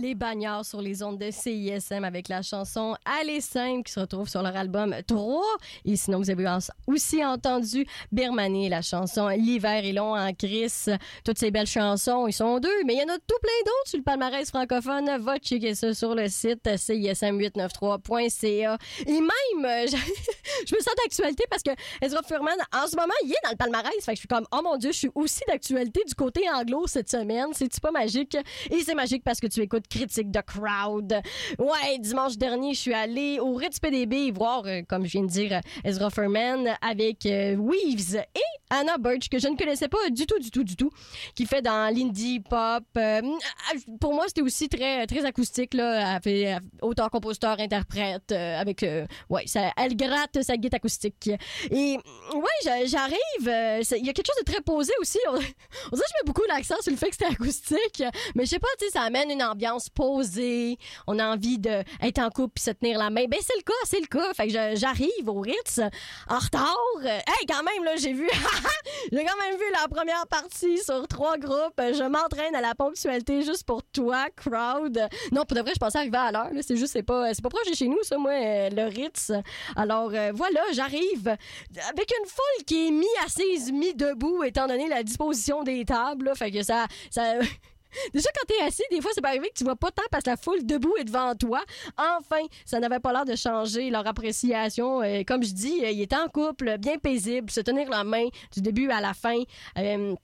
Les Bagnards sur les ondes de C I S M avec la chanson Aller simple qui se retrouve sur leur album trois. Et sinon, vous avez aussi entendu Birmanie, la chanson L'hiver est long en crise. Toutes ces belles chansons, ils sont deux, mais il y en a tout plein d'autres sur le palmarès francophone. Va checker ça sur le site C I S M huit cent quatre-vingt-treize point C A. Et même, euh, je me sens d'actualité parce que Ezra Furman, en ce moment, il est dans le palmarès. Fait que je suis comme, oh mon Dieu, je suis aussi d'actualité du côté anglo cette semaine. C'est-tu pas magique? Et c'est magique parce que tu écoutes Critique de Crowd. Ouais, dimanche dernier, je suis allée au Ritz P D B voir, euh, comme je viens de dire, Ezra Furman avec euh, Weaves et Anna Birch, que je ne connaissais pas du tout, du tout, du tout, qui fait dans l'indie pop. Euh, pour moi, c'était aussi très, très acoustique, là. Elle fait auteur, compositeur, interprète, euh, avec, euh, ouais, ça, elle gratte sa guitare acoustique. Et, ouais, j'arrive, il euh, y a quelque chose de très posé aussi. On, on dirait que je mets beaucoup l'accent sur le fait que c'était acoustique, mais je sais pas, tu sais, ça amène une ambiance posée. On a envie d'être en couple puis se tenir la main. Ben, c'est le cas, c'est le cas. Fait que je, j'arrive au Ritz en retard. Hey, quand même, là, j'ai vu, j'ai quand même vu la première partie sur trois groupes. Je m'entraîne à la ponctualité juste pour toi, Crowd. Non, pour de vrai, je pensais arriver à l'heure. Là. C'est juste, c'est pas, c'est pas proche de chez nous, ça, moi, le Ritz. Alors, euh, voilà, j'arrive avec une foule qui est mi-assise, mi-debout, étant donné la disposition des tables. Là. Fait que ça... ça... Déjà, quand t'es assis, des fois, c'est pas arrivé que tu vois pas tant parce que la foule debout est devant toi. Enfin, ça n'avait pas l'air de changer leur appréciation. Euh, comme je dis, euh, il est en couple, bien paisible, se tenir la main du début à la fin. Euh,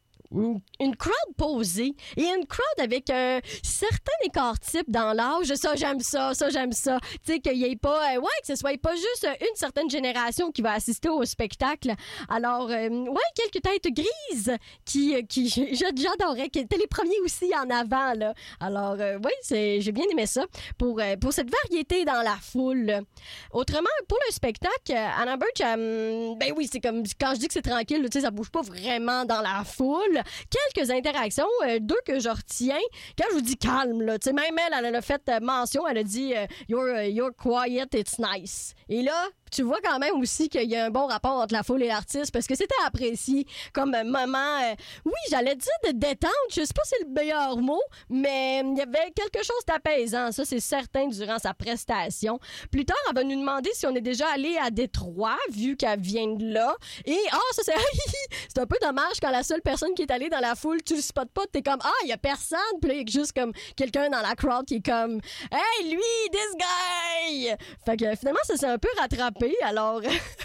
Une crowd posée et une crowd avec un certain écart type dans l'âge. Ça, j'aime ça, ça, j'aime ça. Tu sais, qu'il y ait pas, euh, ouais, que ce soit pas juste une certaine génération qui va assister au spectacle. Alors, euh, ouais, quelques têtes grises qui, qui j'adorais, qui étaient les premiers aussi en avant, là. Alors, euh, ouais, c'est, j'ai bien aimé ça pour, euh, pour cette variété dans la foule. Autrement, pour le spectacle, Anna Birch, euh, ben oui, c'est comme, quand je dis que c'est tranquille, tu sais, ça bouge pas vraiment dans la foule. Quelques interactions, euh, deux que je retiens. Quand je vous dis calme, là, tu sais, même elle, elle a fait euh, mention, elle a dit euh, you're, uh, you're quiet, it's nice. Et là, tu vois quand même aussi qu'il y a un bon rapport entre la foule et l'artiste parce que c'était apprécié comme moment, euh, oui, j'allais dire de détente, je sais pas si c'est le meilleur mot, mais il y avait quelque chose d'apaisant, ça c'est certain durant sa prestation. Plus tard, elle va nous demander si on est déjà allé à Détroit, vu qu'elle vient de là. Et, ah, oh, ça c'est c'est un peu dommage quand la seule personne qui est allée dans la foule, tu le spots pas, t'es comme, ah, il y a personne, puis là, il y a juste comme quelqu'un dans la crowd qui est comme, hey, lui, this guy! Fait que finalement, ça s'est un peu rattrapé. Alors,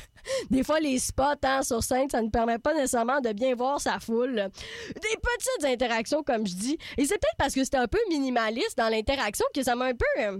des fois, les spots hein, sur scène, ça ne permet pas nécessairement de bien voir sa foule. Des petites interactions, comme je dis. Et c'est peut-être parce que c'était un peu minimaliste dans l'interaction que ça m'a un peu... Euh...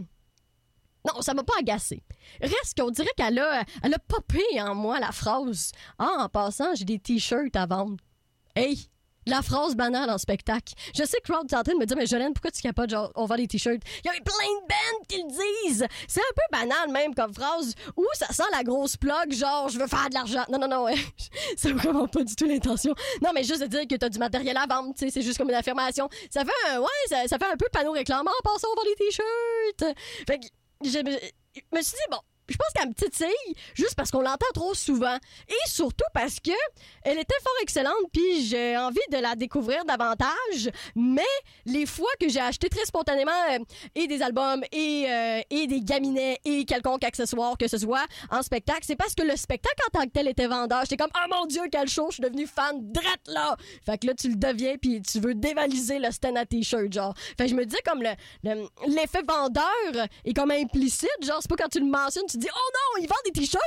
Non, ça m'a pas agacé. Reste qu'on dirait qu'elle a, elle a popé en moi la phrase « Ah, en passant, j'ai des t-shirts à vendre. » Hey! La phrase banale en spectacle. Je sais que Crowd est en train de me dire, mais Jolene, pourquoi tu capotes, genre, on vend des t-shirts? Il y a plein de bands qui le disent. C'est un peu banal, même, comme phrase, où ça sent la grosse plug, genre, je veux faire de l'argent. Non, non, non, ouais. C'est vraiment pas du tout l'intention. Non, mais juste de dire que t'as du matériel à vendre, tu sais, c'est juste comme une affirmation. Ça fait un, ouais, ça, ça fait un peu panneau réclamant, en passant, on vend des t-shirts. Fait que, je, je me suis dit, bon, je pense qu'elle me titille juste parce qu'on l'entend trop souvent. Et surtout parce que elle était fort excellente puis j'ai envie de la découvrir davantage. Mais les fois que j'ai acheté très spontanément euh, et des albums et, euh, et des gaminets et quelconque accessoire que ce soit en spectacle, c'est parce que le spectacle en tant que tel était vendeur. J'étais comme, oh mon Dieu, quel show, je suis devenue fan drette là. Fait que là, tu le deviens puis tu veux dévaliser le stand à t-shirt, genre. Fait que je me dis comme le, le, l'effet vendeur est comme implicite. Genre, c'est pas quand tu le mentionnes, tu dis, oh non, ils vendent des t-shirts,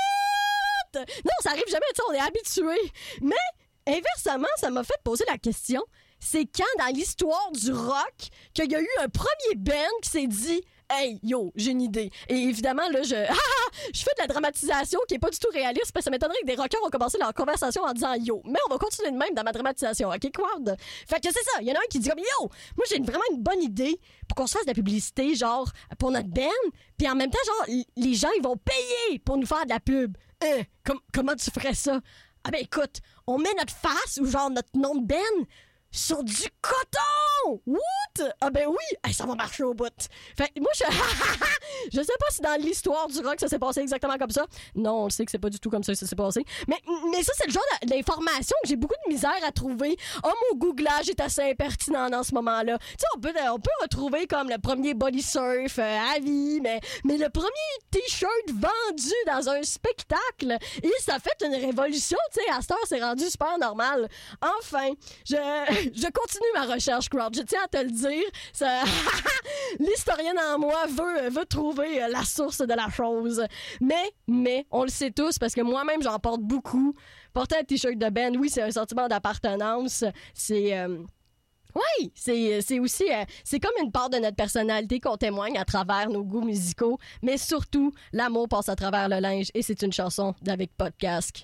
what? Non, ça arrive jamais, tu sais, on est habitués. Mais, inversement, ça m'a fait poser la question, c'est quand dans l'histoire du rock qu'il y a eu un premier band qui s'est dit, hey, yo, j'ai une idée. Et évidemment, là, je, je fais de la dramatisation qui est pas du tout réaliste parce que ça m'étonnerait que des rockers ont commencé leur conversation en disant yo. Mais on va continuer de même dans ma dramatisation, ok, Crowd? Fait que c'est ça, il y en a un qui dit comme yo, moi j'ai vraiment une bonne idée pour qu'on se fasse de la publicité, genre, pour notre band, puis en même temps, genre, les gens, ils vont payer pour nous faire de la pub. Euh, com- comment tu ferais ça? Ah ben écoute, on met notre face ou genre notre nom de band sur du coton! What? Ah ben oui! Hey, ça va marcher au bout. Fait que moi, je... je sais pas si dans l'histoire du rock, ça s'est passé exactement comme ça. Non, on le sait que c'est pas du tout comme ça que ça s'est passé. Mais, mais ça, c'est le genre d'information que j'ai beaucoup de misère à trouver. Oh, mon googlage est assez impertinent dans ce moment-là. Tu sais, on peut, on peut retrouver comme le premier body surf euh, à vie, mais, mais le premier t-shirt vendu dans un spectacle, et ça fait une révolution. Tu sais, à cette heure, c'est rendu super normal. Enfin, je, je continue ma recherche, Crowd. Je tiens à te le dire. Ça... L'historienne en moi veut, veut trouver la source de la chose. Mais, mais, on le sait tous, parce que moi-même, j'en porte beaucoup. Porter un t-shirt de band, oui, c'est un sentiment d'appartenance. C'est... Euh... Oui, c'est, c'est aussi euh, c'est comme une part de notre personnalité qu'on témoigne à travers nos goûts musicaux, mais surtout, l'amour passe à travers le linge et c'est une chanson d'Avec Pas de Casque.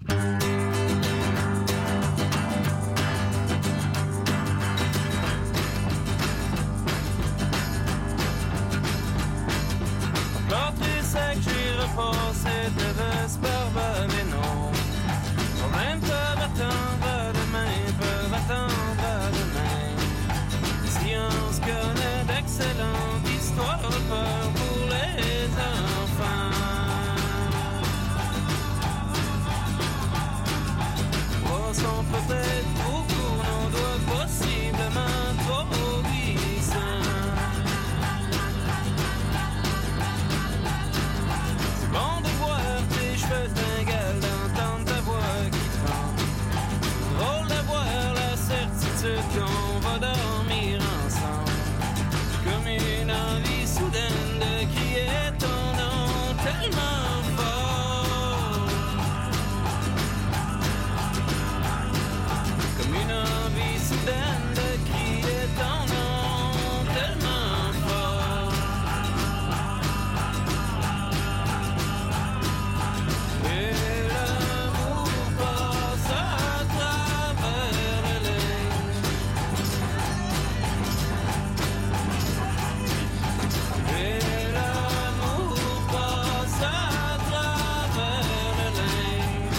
L'entrée sec, j'ai repassé de Vesperba, mais non. Problème peuvent attendre à demain, peuvent attendre à demain. Si on se connaît d'excellentes histoires de peur pour les enfants. Oh, sont peut-être trop courts, nos doigts possiblement trop glissants. C'est bon de voir tes cheveux dingales, d'entendre ta voix qui tremble. Drôle d'avoir la certitude qu'on va dormir ensemble. Comme une envie soudaine de crier ton nom tellement fort. Comme une envie soudaine de crier ton nom tellement fort. Et l'amour passe à travers le linge. Et l'amour passe à travers le linge.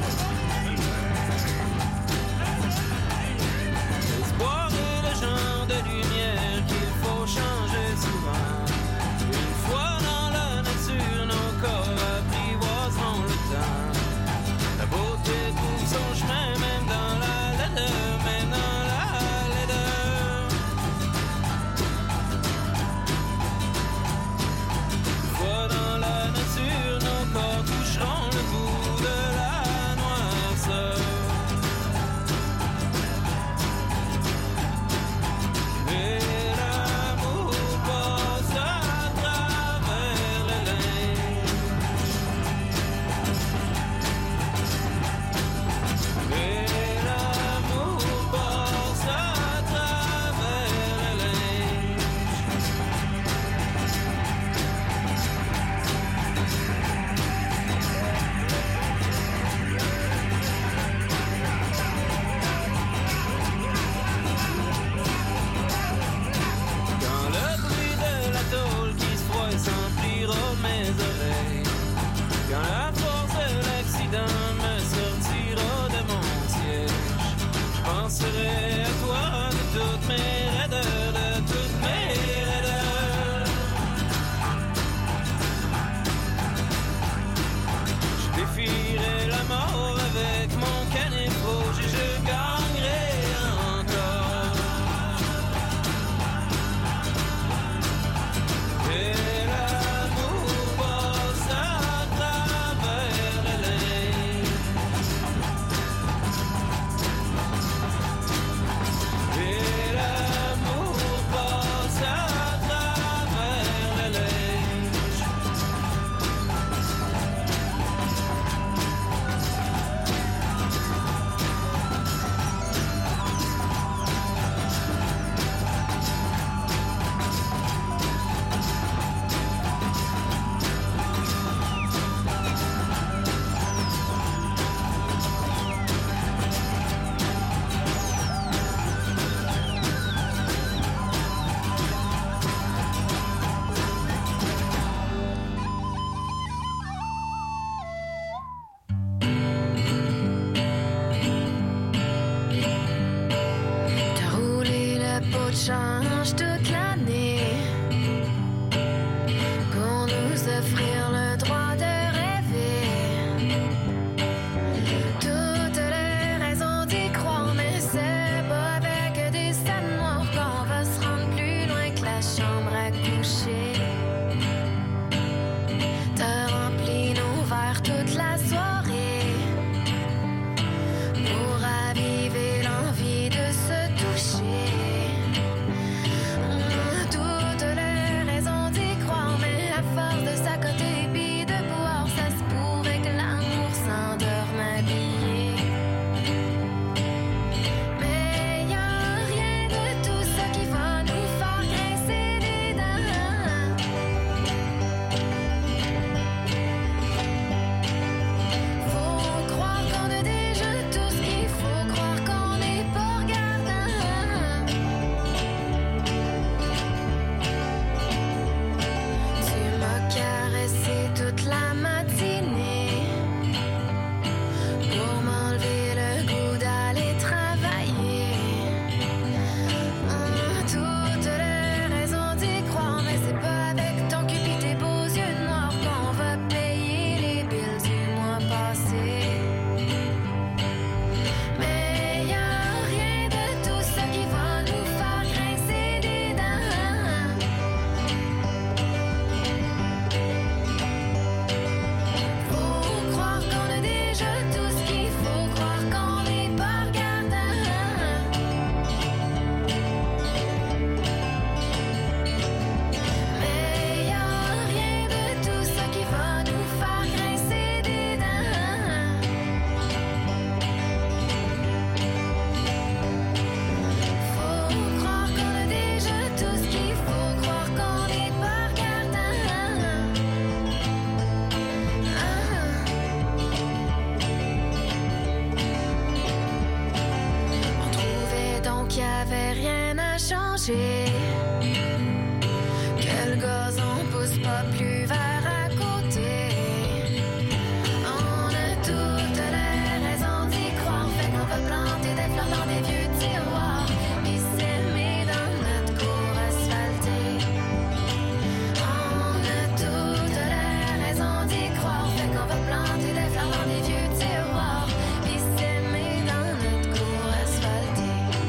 L'espoir est le genre de lumière qu'il faut changer souvent. Une fois dans la nature, nos corps apprivoiseront le temps. La beauté trouve son chemin, même dans la laideur, même dans la laideur. Une fois dans la nature, nos corps toucheront le bout de la noirceur. Et l'amour passe à travers le linge. Et l'amour passe à travers le linge. Quand le bruit de la tôle qui se froisse s'emplira mes oreilles. Quand la force de l'accident me sortira de mon siège. Je penserai à toi de toutes mes raideurs, de toutes mes raideurs. Je défierai la mort avec mon canif rouge et je gagnerai encore. Et l'amour passe à travers le linge. Et l'amour autres changent toute l'année pour nous offrir le droit de rêver. Toutes les raisons d'y croire, mais c'est pas avec des scènes noires qu'on va se rendre plus loin que la chambre à coucher. T'as rempli nos verres toute la soirée pour raviver l'envie de se toucher. Mmh, toutes les raisons d'y croire, mais à force de s'accoter puis de boire, ça se pourrait que l'amour s'endorme habillé. Mais y a rien de tout ça qui va nous faire grincer des dents. Faut croire qu'on a déjà tout ce qu'il faut, croire qu'on n'est pas regardant. Tu m'as caressé toute la matinée pour m'enlever le goût d'aller travailler. Hum, toutes les raisons d'y croire, mais c'est pas avec ton cul pis tes beaux yeux noirs qu'on va payer les billes du mois passé. Mais y a rien de tout ça qui va nous faire grincer des dents. Faut croire qu'on a déjà tout ce qu'il faut, croire qu'on n'est pas regardant. Mais y a rien de tout ça qui va nous faire grincer des dents. Faut croire qu'on a déjà tout ce qu'il faut, croire qu'on n'est pas regardant. On trouvait donc qu'il y avait rien à changer, que le gazon pousse pas plus vers à côté. On a toutes les raisons d'y croire, fait qu'on va planter des fleurs dans des vieux tiroirs puis s'aimer dans notre cour asphaltée. On a toutes les raisons d'y croire, fait qu'on va planter des fleurs dans des vieux tiroirs puis s'aimer dans notre cour asphaltée.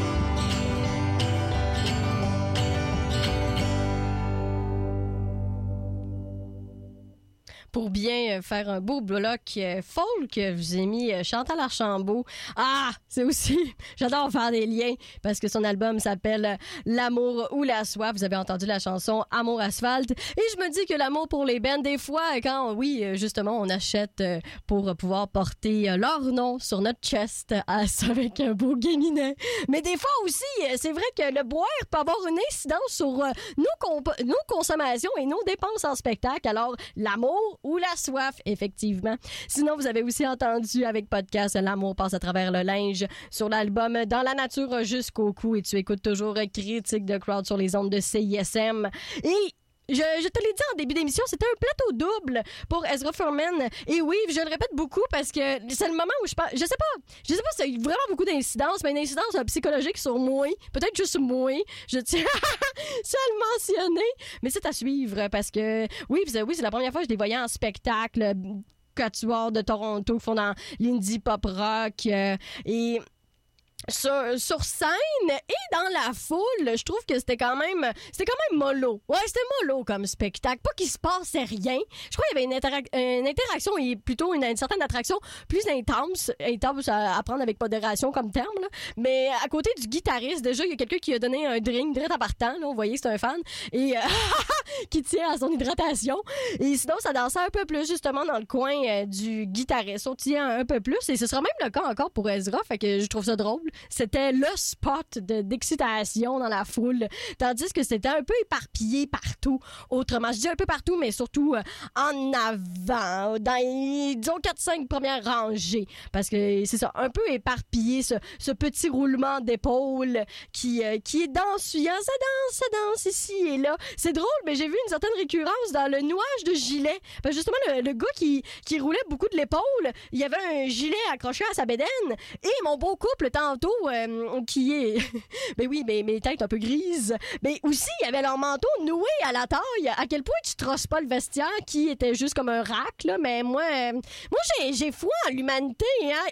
Pour bien euh, faire un beau bloc euh, folk, je vous ai mis euh, Chantal Archambault. Ah, c'est aussi, j'adore faire des liens parce que son album s'appelle euh, L'amour ou la soif. Vous avez entendu la chanson Amour Asphalte. Et je me dis que l'amour pour les bands, des fois, quand, oui, euh, justement, on achète euh, pour pouvoir porter euh, leur nom sur notre chest euh, avec un beau guéminet. Mais des fois aussi, euh, c'est vrai que le boire peut avoir une incidence sur euh, nos, comp- nos consommations et nos dépenses en spectacle. Alors, l'amour ou la soif, effectivement. Sinon, vous avez aussi entendu avec podcast L'amour passe à travers le linge sur l'album Dans la nature jusqu'au cou et tu écoutes toujours Critique de Crowd sur les ondes de C I S M. Et Je, je te l'ai dit en début d'émission, c'était un plateau double pour Ezra Furman. Et oui, je le répète beaucoup parce que c'est le moment où je parle. Je sais pas, je sais pas si c'est vraiment beaucoup d'incidences, mais une incidence psychologique sur moi, peut-être juste moi. Je tiens à le mentionner, mais c'est à suivre parce que oui, c'est, oui, c'est la première fois que je les voyais en spectacle. Quatuor de Toronto qui font dans l'indie pop rock euh, et Sur, sur scène et dans la foule, je trouve que c'était quand même c'était quand même mollo. Ouais, c'était mollo comme spectacle. Pas qu'il se passait rien. Je crois qu'il y avait une, interac- une interaction et plutôt une, une certaine attraction plus intense. Intense à, à prendre avec modération comme terme. Là. Mais à côté du guitariste, déjà, il y a quelqu'un qui a donné un drink direct à partant. Là, vous voyez, c'est un fan. Et euh, qui tient à son hydratation. Et sinon, ça dansait un peu plus justement dans le coin euh, du guitariste. On tient un peu plus. Et ce sera même le cas encore pour Ezra. Fait que je trouve ça drôle. C'était le spot de, d'excitation dans la foule, tandis que c'était un peu éparpillé partout. Autrement, je dis un peu partout, mais surtout euh, en avant, dans les, disons, quatre cinq premières rangées. Parce que c'est ça, un peu éparpillé, ce, ce petit roulement d'épaule qui, euh, qui est dansuyant. Ça danse, ça danse ici et là. C'est drôle, mais j'ai vu une certaine récurrence dans le nouage de gilet. Parce que justement, le, le gars qui, qui roulait beaucoup de l'épaule, il y avait un gilet accroché à sa bédaine. Et mon beau couple, tantôt, manteau euh, qui est... ben oui, mais mes têtes un peu grises. Mais aussi, il y avait leur manteau noué à la taille. À quel point tu trosses pas le vestiaire qui était juste comme un rack, là. Mais moi, euh, moi j'ai, j'ai foi en l'humanité, hein,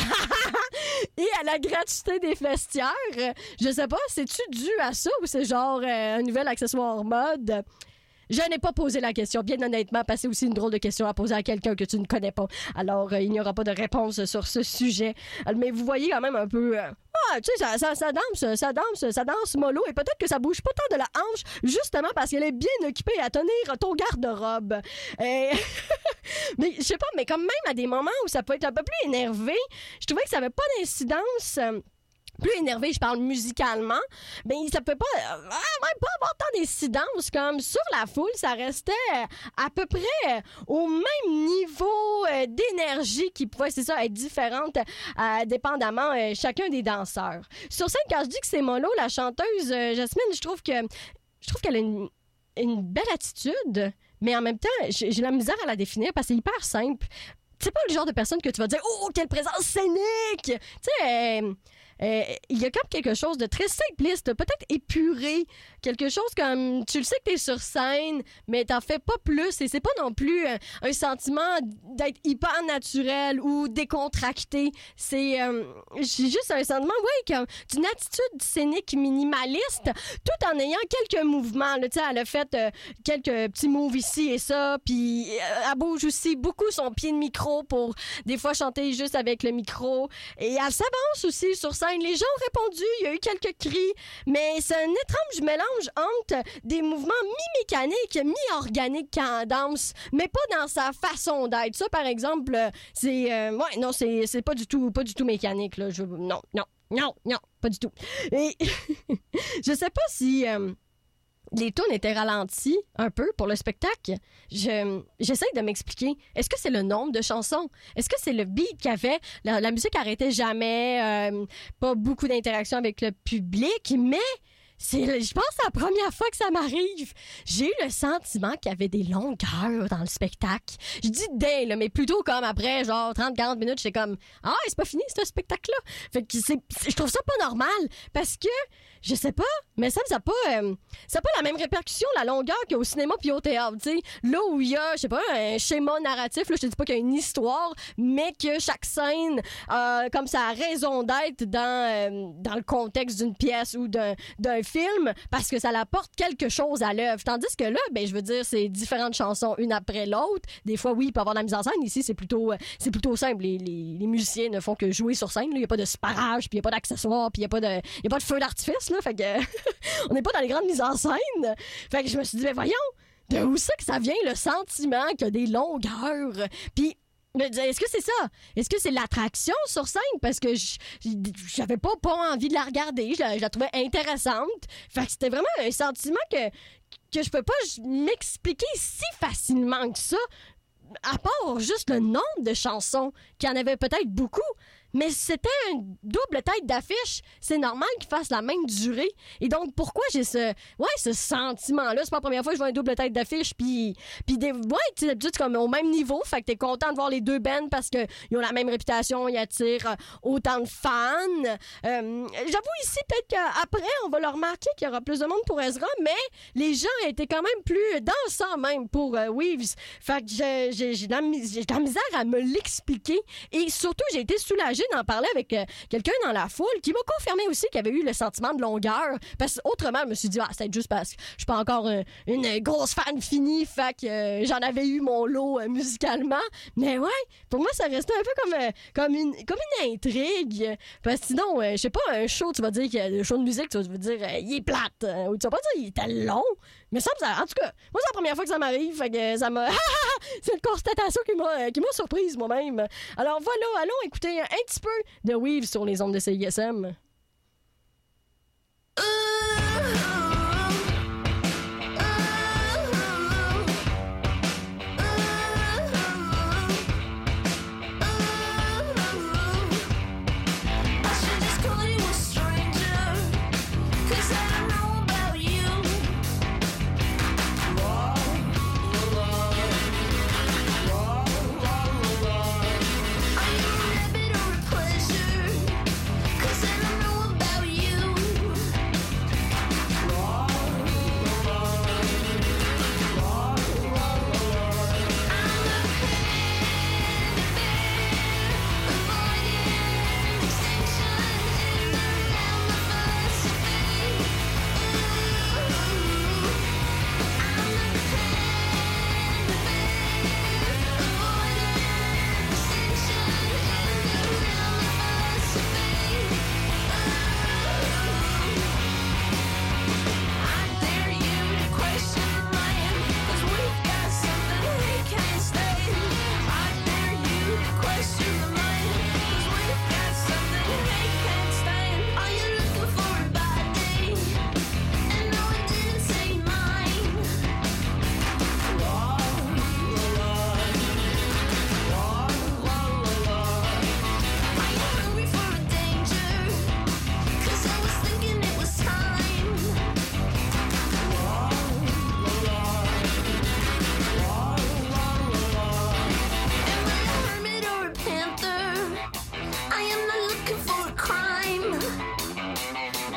et, et à la gratuité des vestiaires. Je sais pas, c'est-tu dû à ça ou c'est genre euh, un nouvel accessoire mode? Je n'ai pas posé la question, bien honnêtement, parce que c'est aussi une drôle de question à poser à quelqu'un que tu ne connais pas. Alors, euh, il n'y aura pas de réponse sur ce sujet. Mais vous voyez quand même un peu... Euh, ah, tu sais, ça, ça, ça danse, ça danse, ça danse mollo, et peut-être que ça bouge pas tant de la hanche, justement parce qu'elle est bien occupée à tenir ton garde-robe. Et... mais je sais pas, mais quand même, à des moments où ça peut être un peu plus énervé, je trouvais que ça avait pas d'incidence... Euh, plus énervé, je parle musicalement, ben ça peut pas euh, même pas avoir tant d'incidence comme sur la foule, ça restait euh, à peu près euh, au même niveau euh, d'énergie qui pouvait, c'est ça, être différente euh, dépendamment euh, chacun des danseurs. Sur scène, quand je dis que c'est mollo, la chanteuse euh, Jasmine, je trouve que je trouve qu'elle a une, une belle attitude, mais en même temps, j'ai, j'ai la misère à la définir parce que c'est hyper simple. C'est pas le genre de personne que tu vas dire « Oh, quelle présence scénique! » Tu sais, euh, Euh, il y a comme quelque chose de très simpliste, peut-être épuré, quelque chose comme tu le sais que t'es sur scène, mais t'en fais pas plus et c'est pas non plus euh, un sentiment d'être hyper naturel ou décontracté. C'est euh, j'ai juste un sentiment, oui, comme d'une attitude scénique minimaliste, tout en ayant quelques mouvements. Tu sais, elle a fait euh, quelques petits moves ici et ça, puis euh, elle bouge aussi beaucoup son pied de micro pour des fois chanter juste avec le micro et elle s'avance aussi sur scène. Les gens ont répondu, il y a eu quelques cris, mais c'est un étrange mélange entre des mouvements mi-mécaniques, mi-organiques quand elle danse, mais pas dans sa façon d'être. Ça, par exemple, c'est... Euh, ouais, non, c'est, c'est pas du tout pas du tout mécanique, là. Je, non, non, non, non, pas du tout. Et je sais pas si... Euh, les tunes étaient ralenties un peu pour le spectacle. Je, j'essaie de m'expliquer. Est-ce que c'est le nombre de chansons? Est-ce que c'est le beat qu'il y avait? La, la musique arrêtait jamais. Euh, pas beaucoup d'interaction avec le public, mais... C'est, je pense que c'est la première fois que ça m'arrive. J'ai eu le sentiment qu'il y avait des longueurs dans le spectacle. Je dis des, là, mais plutôt comme après, genre trente à quarante minutes, j'étais comme « Ah, c'est pas fini, ce spectacle-là! » Fait que c'est, c'est, je trouve ça pas normal parce que, je sais pas, mais ça n'a pas, euh, ça a pas la même répercussion, la longueur qu'au cinéma puis au théâtre, tu sais. Là où il y a, je sais pas, un schéma narratif, là, je te dis pas qu'il y a une histoire, mais que chaque scène, euh, comme ça a raison d'être dans, euh, dans le contexte d'une pièce ou d'un, d'un film parce que ça apporte quelque chose à l'œuvre. Tandis que là, ben je veux dire, c'est différentes chansons une après l'autre. Des fois, oui, il peut y avoir de la mise en scène. Ici, c'est plutôt, c'est plutôt simple. Les, les, les musiciens ne font que jouer sur scène. Il n'y a pas de sparage, puis il n'y a pas d'accessoires, puis il n'y a pas de, y a pas de feu d'artifice. Là, fait que on n'est pas dans les grandes mises en scène. Fait que je me suis dit, ben voyons, de où c'est que ça vient le sentiment qu'il y a des longueurs? Puis est-ce que c'est ça? Est-ce que c'est l'attraction sur scène? Parce que j'avais pas, pas envie de la regarder. Je la, je la trouvais intéressante. Fait que c'était vraiment un sentiment que, que je peux pas m'expliquer si facilement que ça, à part juste le nombre de chansons, qu'il y en avait peut-être beaucoup. Mais c'était une double tête d'affiche. C'est normal qu'il fasse la même durée. Et donc, pourquoi j'ai ce, ouais, ce sentiment-là? C'est pas la première fois que je vois une double tête d'affiche. Puis, puis des, ouais, tu sais, d'habitude, c'est comme au même niveau. Fait que t'es content de voir les deux bands parce qu'ils ont la même réputation. Ils attirent euh, autant de fans. Euh, j'avoue ici, peut-être qu'après, on va leur remarquer qu'il y aura plus de monde pour Ezra. Mais les gens étaient quand même plus dansants même pour euh, Weaves. Fait que j'ai, j'ai, j'ai, de la, j'ai de la misère à me l'expliquer. Et surtout, j'ai été soulagée d'en parler avec euh, quelqu'un dans la foule qui m'a confirmé aussi qu'il y avait eu le sentiment de longueur. Parce qu'autrement, je me suis dit, ah, c'est juste parce que je suis pas encore euh, une grosse fan finie, fait que euh, j'en avais eu mon lot euh, musicalement. Mais ouais, pour moi, ça restait un peu comme, euh, comme, une, comme une intrigue. Parce que sinon, euh, je sais pas, un show, tu vas dire qu'il y a un show de musique, tu vas dire, euh, il est plate. Euh, ou tu vas pas dire, il était long. Mais ça, ça, en tout cas, moi, c'est la première fois que ça m'arrive, fait que ça m'a... c'est une constatation qui m'a, qui m'a surprise moi-même. Alors voilà, allons écouter un petit peu de Weave sur les ondes de C I S M. Cause in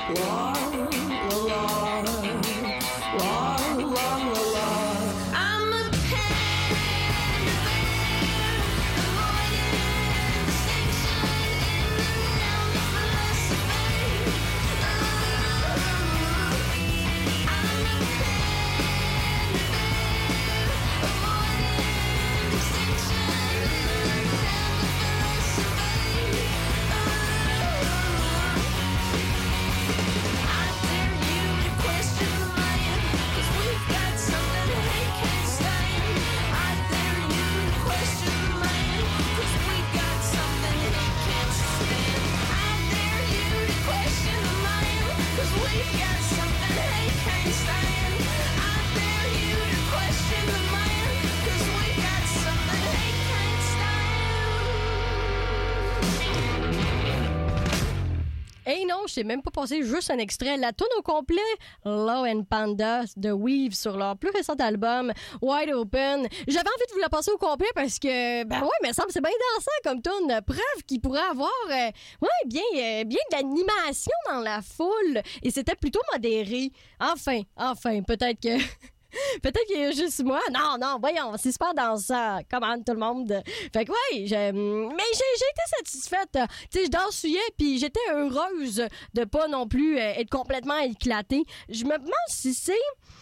Hey non, je t'ai même pas passé juste un extrait. La toune au complet, Low and Panda de Weave sur leur plus récent album, Wide Open. J'avais envie de vous la passer au complet parce que, ben ouais, mais ça me semble c'est bien dansant comme toune. Preuve qu'il pourrait avoir, euh, ouais, bien, euh, bien de l'animation dans la foule. Et c'était plutôt modéré. Enfin, enfin, peut-être que... Peut-être qu'il y a juste moi. Non, non, voyons, c'est super dansant. Comment tout le monde. Fait que ouais, j'ai... mais j'ai, j'ai été satisfaite. Tu sais, je dansouillais puis j'étais heureuse de pas non plus être complètement éclatée. Je me demande si c'est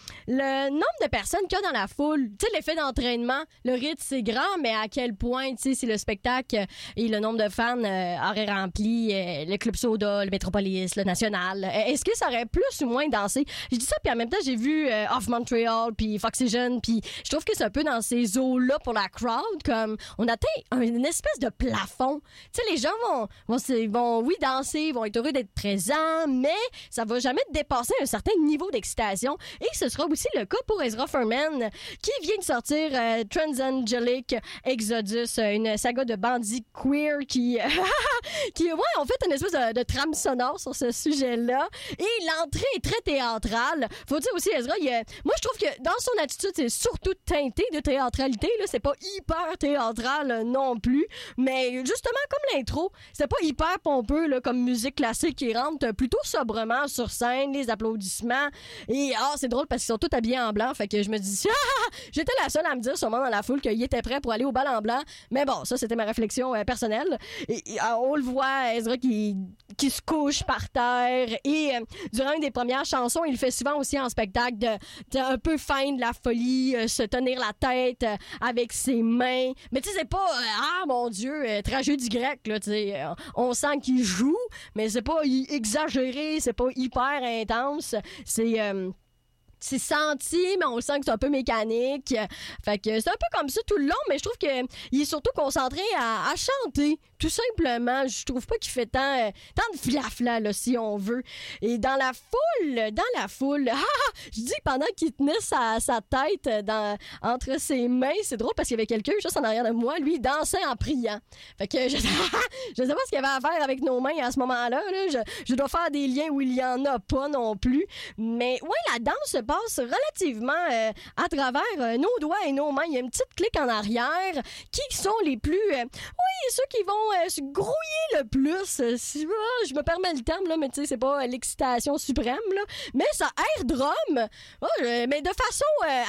le nombre de personnes qu'il y a dans la foule. Tu sais, l'effet d'entraînement, le rythme, c'est grand, mais à quel point, tu sais, si le spectacle et le nombre de fans euh, auraient rempli euh, le Club Soda, le Métropolis, le National, euh, est-ce que ça aurait plus ou moins dansé? Je dis ça, puis en même temps, j'ai vu euh, Off Montreal, puis Foxygen, puis je trouve que c'est un peu dans ces eaux-là pour la crowd, comme on atteint un, une espèce de plafond. Tu sais, les gens vont, vont, vont, oui, danser, vont être heureux d'être présents, mais ça va jamais dépasser un certain niveau d'excitation, et ce sera aussi le cas pour Ezra Furman, qui vient de sortir euh, Transangelic Exodus, une saga de bandits queer qui, qui ouais, ont fait une espèce de, de trame sonore sur ce sujet-là. Et l'entrée est très théâtrale. Faut dire aussi, Ezra, il, moi, je trouve que dans son attitude, c'est surtout teinté de théâtralité. Là. C'est pas hyper théâtral non plus. Mais justement, comme l'intro, c'est pas hyper pompeux là, comme musique classique qui rentre plutôt sobrement sur scène, les applaudissements. Et ah, c'est drôle parce qu'ils sont tous habillés en blanc. Fait que je me dis, ah, j'étais la seule à me dire sûrement dans la foule qu'il était prêt pour aller au bal en blanc. Mais bon, ça, c'était ma réflexion euh, personnelle. Et, et, on le voit, Ezra qui, qui se couche par terre. Et euh, durant une des premières chansons, il fait souvent aussi en spectacle de, de un peu feindre la folie, euh, se tenir la tête euh, avec ses mains. Mais tu sais, c'est pas, euh, ah mon Dieu, euh, tragédie grecque, là, tu sais. Euh, on sent qu'il joue, mais c'est pas y- exagéré, c'est pas hyper intense. C'est... Euh, C'est senti, mais on sent que c'est un peu mécanique. Fait que c'est un peu comme ça tout le long, mais je trouve qu'il est surtout concentré à, à chanter. Tout simplement, je trouve pas qu'il fait tant, euh, tant de flafla, là, si on veut. Et dans la foule, dans la foule, ah, je dis pendant qu'il tenait sa, sa tête dans, entre ses mains, c'est drôle parce qu'il y avait quelqu'un juste en arrière de moi, lui, il dansait en priant. Fait que je, je sais pas ce qu'il y avait à faire avec nos mains à ce moment-là. Là. Je, je dois faire des liens où il y en a pas non plus. Mais ouais, la danse se passe relativement euh, à travers euh, nos doigts et nos mains. Il y a une petite clique en arrière qui sont les plus... Euh, oui, ceux qui vont euh, se grouiller le plus. Euh, si, oh, je me permets le terme, là, mais tu sais, c'est pas euh, l'excitation suprême, là. Mais ça air drum, oh, euh, mais de façon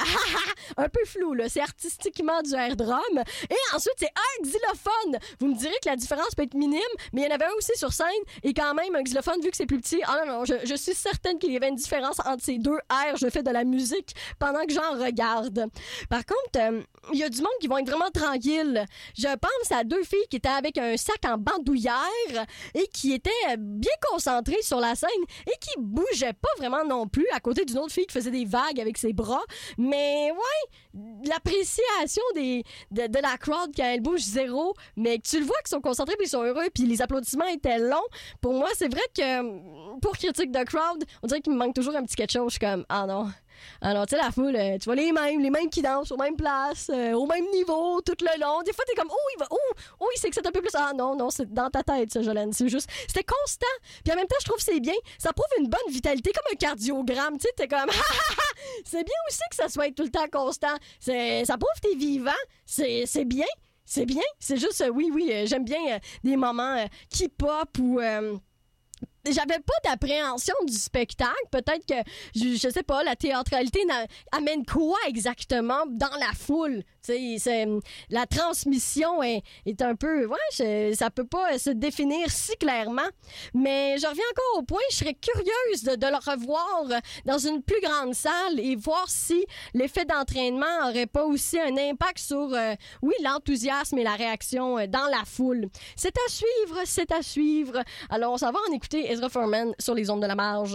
euh, un peu floue, là. C'est artistiquement du air drum. Et ensuite, c'est air xylophone. Vous me direz que la différence peut être minime, mais il y en avait un aussi sur scène, et quand même, un xylophone, vu que c'est plus petit, ah non, non, je, je suis certaine qu'il y avait une différence entre ces deux airs. Je fais de la musique pendant que j'en regarde. Par contre, il euh, y a du monde qui vont être vraiment tranquilles. Je pense à deux filles qui étaient avec un sac en bandoulière et qui étaient bien concentrées sur la scène et qui bougeaient pas vraiment non plus à côté d'une autre fille qui faisait des vagues avec ses bras. Mais ouais, l'appréciation des, de, de la crowd quand elle bouge zéro, mais tu le vois qu'ils sont concentrés puis ils sont heureux puis les applaudissements étaient longs. Pour moi, c'est vrai que pour critique de crowd, on dirait qu'il me manque toujours un petit quelque chose. Je suis comme, ah non. Alors, tu sais, la foule, euh, tu vois les mêmes, les mêmes qui dansent aux mêmes places, euh, au même niveau, tout le long. Des fois, t'es comme, oh, il va, oh, oh, il s'excite un peu plus. Ah non, non, c'est dans ta tête, ça, Jolene. C'est juste, c'était constant. Puis en même temps, je trouve que c'est bien. Ça prouve une bonne vitalité, comme un cardiogramme. Tu sais, t'es comme, c'est bien aussi que ça soit tout le temps constant. C'est, ça prouve que t'es vivant. C'est, c'est bien. C'est bien. C'est juste, euh, oui, oui, euh, j'aime bien euh, des moments euh, qui pop ou. Euh, j'avais pas d'appréhension du spectacle. Peut-être que, je, je sais pas, la théâtralité na- amène quoi exactement dans la foule? Tu sais, c'est, la transmission est, est un peu... Ouais, je, ça peut pas se définir si clairement. Mais je reviens encore au point, je serais curieuse de, de le revoir dans une plus grande salle et voir si l'effet d'entraînement aurait pas aussi un impact sur, euh, oui, l'enthousiasme et la réaction dans la foule. C'est à suivre, c'est à suivre. Alors, on s'en va en écouter Ezra Furman sur les ondes de la marge.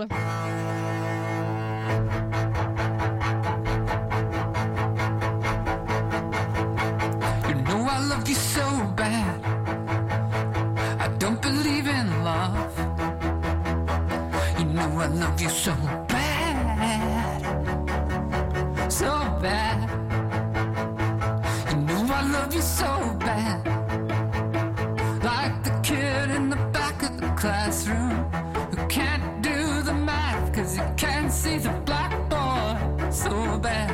You know I love you so bad. I don't believe in love. You know I love you so bad. So bad. You know I love you so bad. Like the kid in the back of the classroom who can't do the math cause he can't see the blackboard. So bad.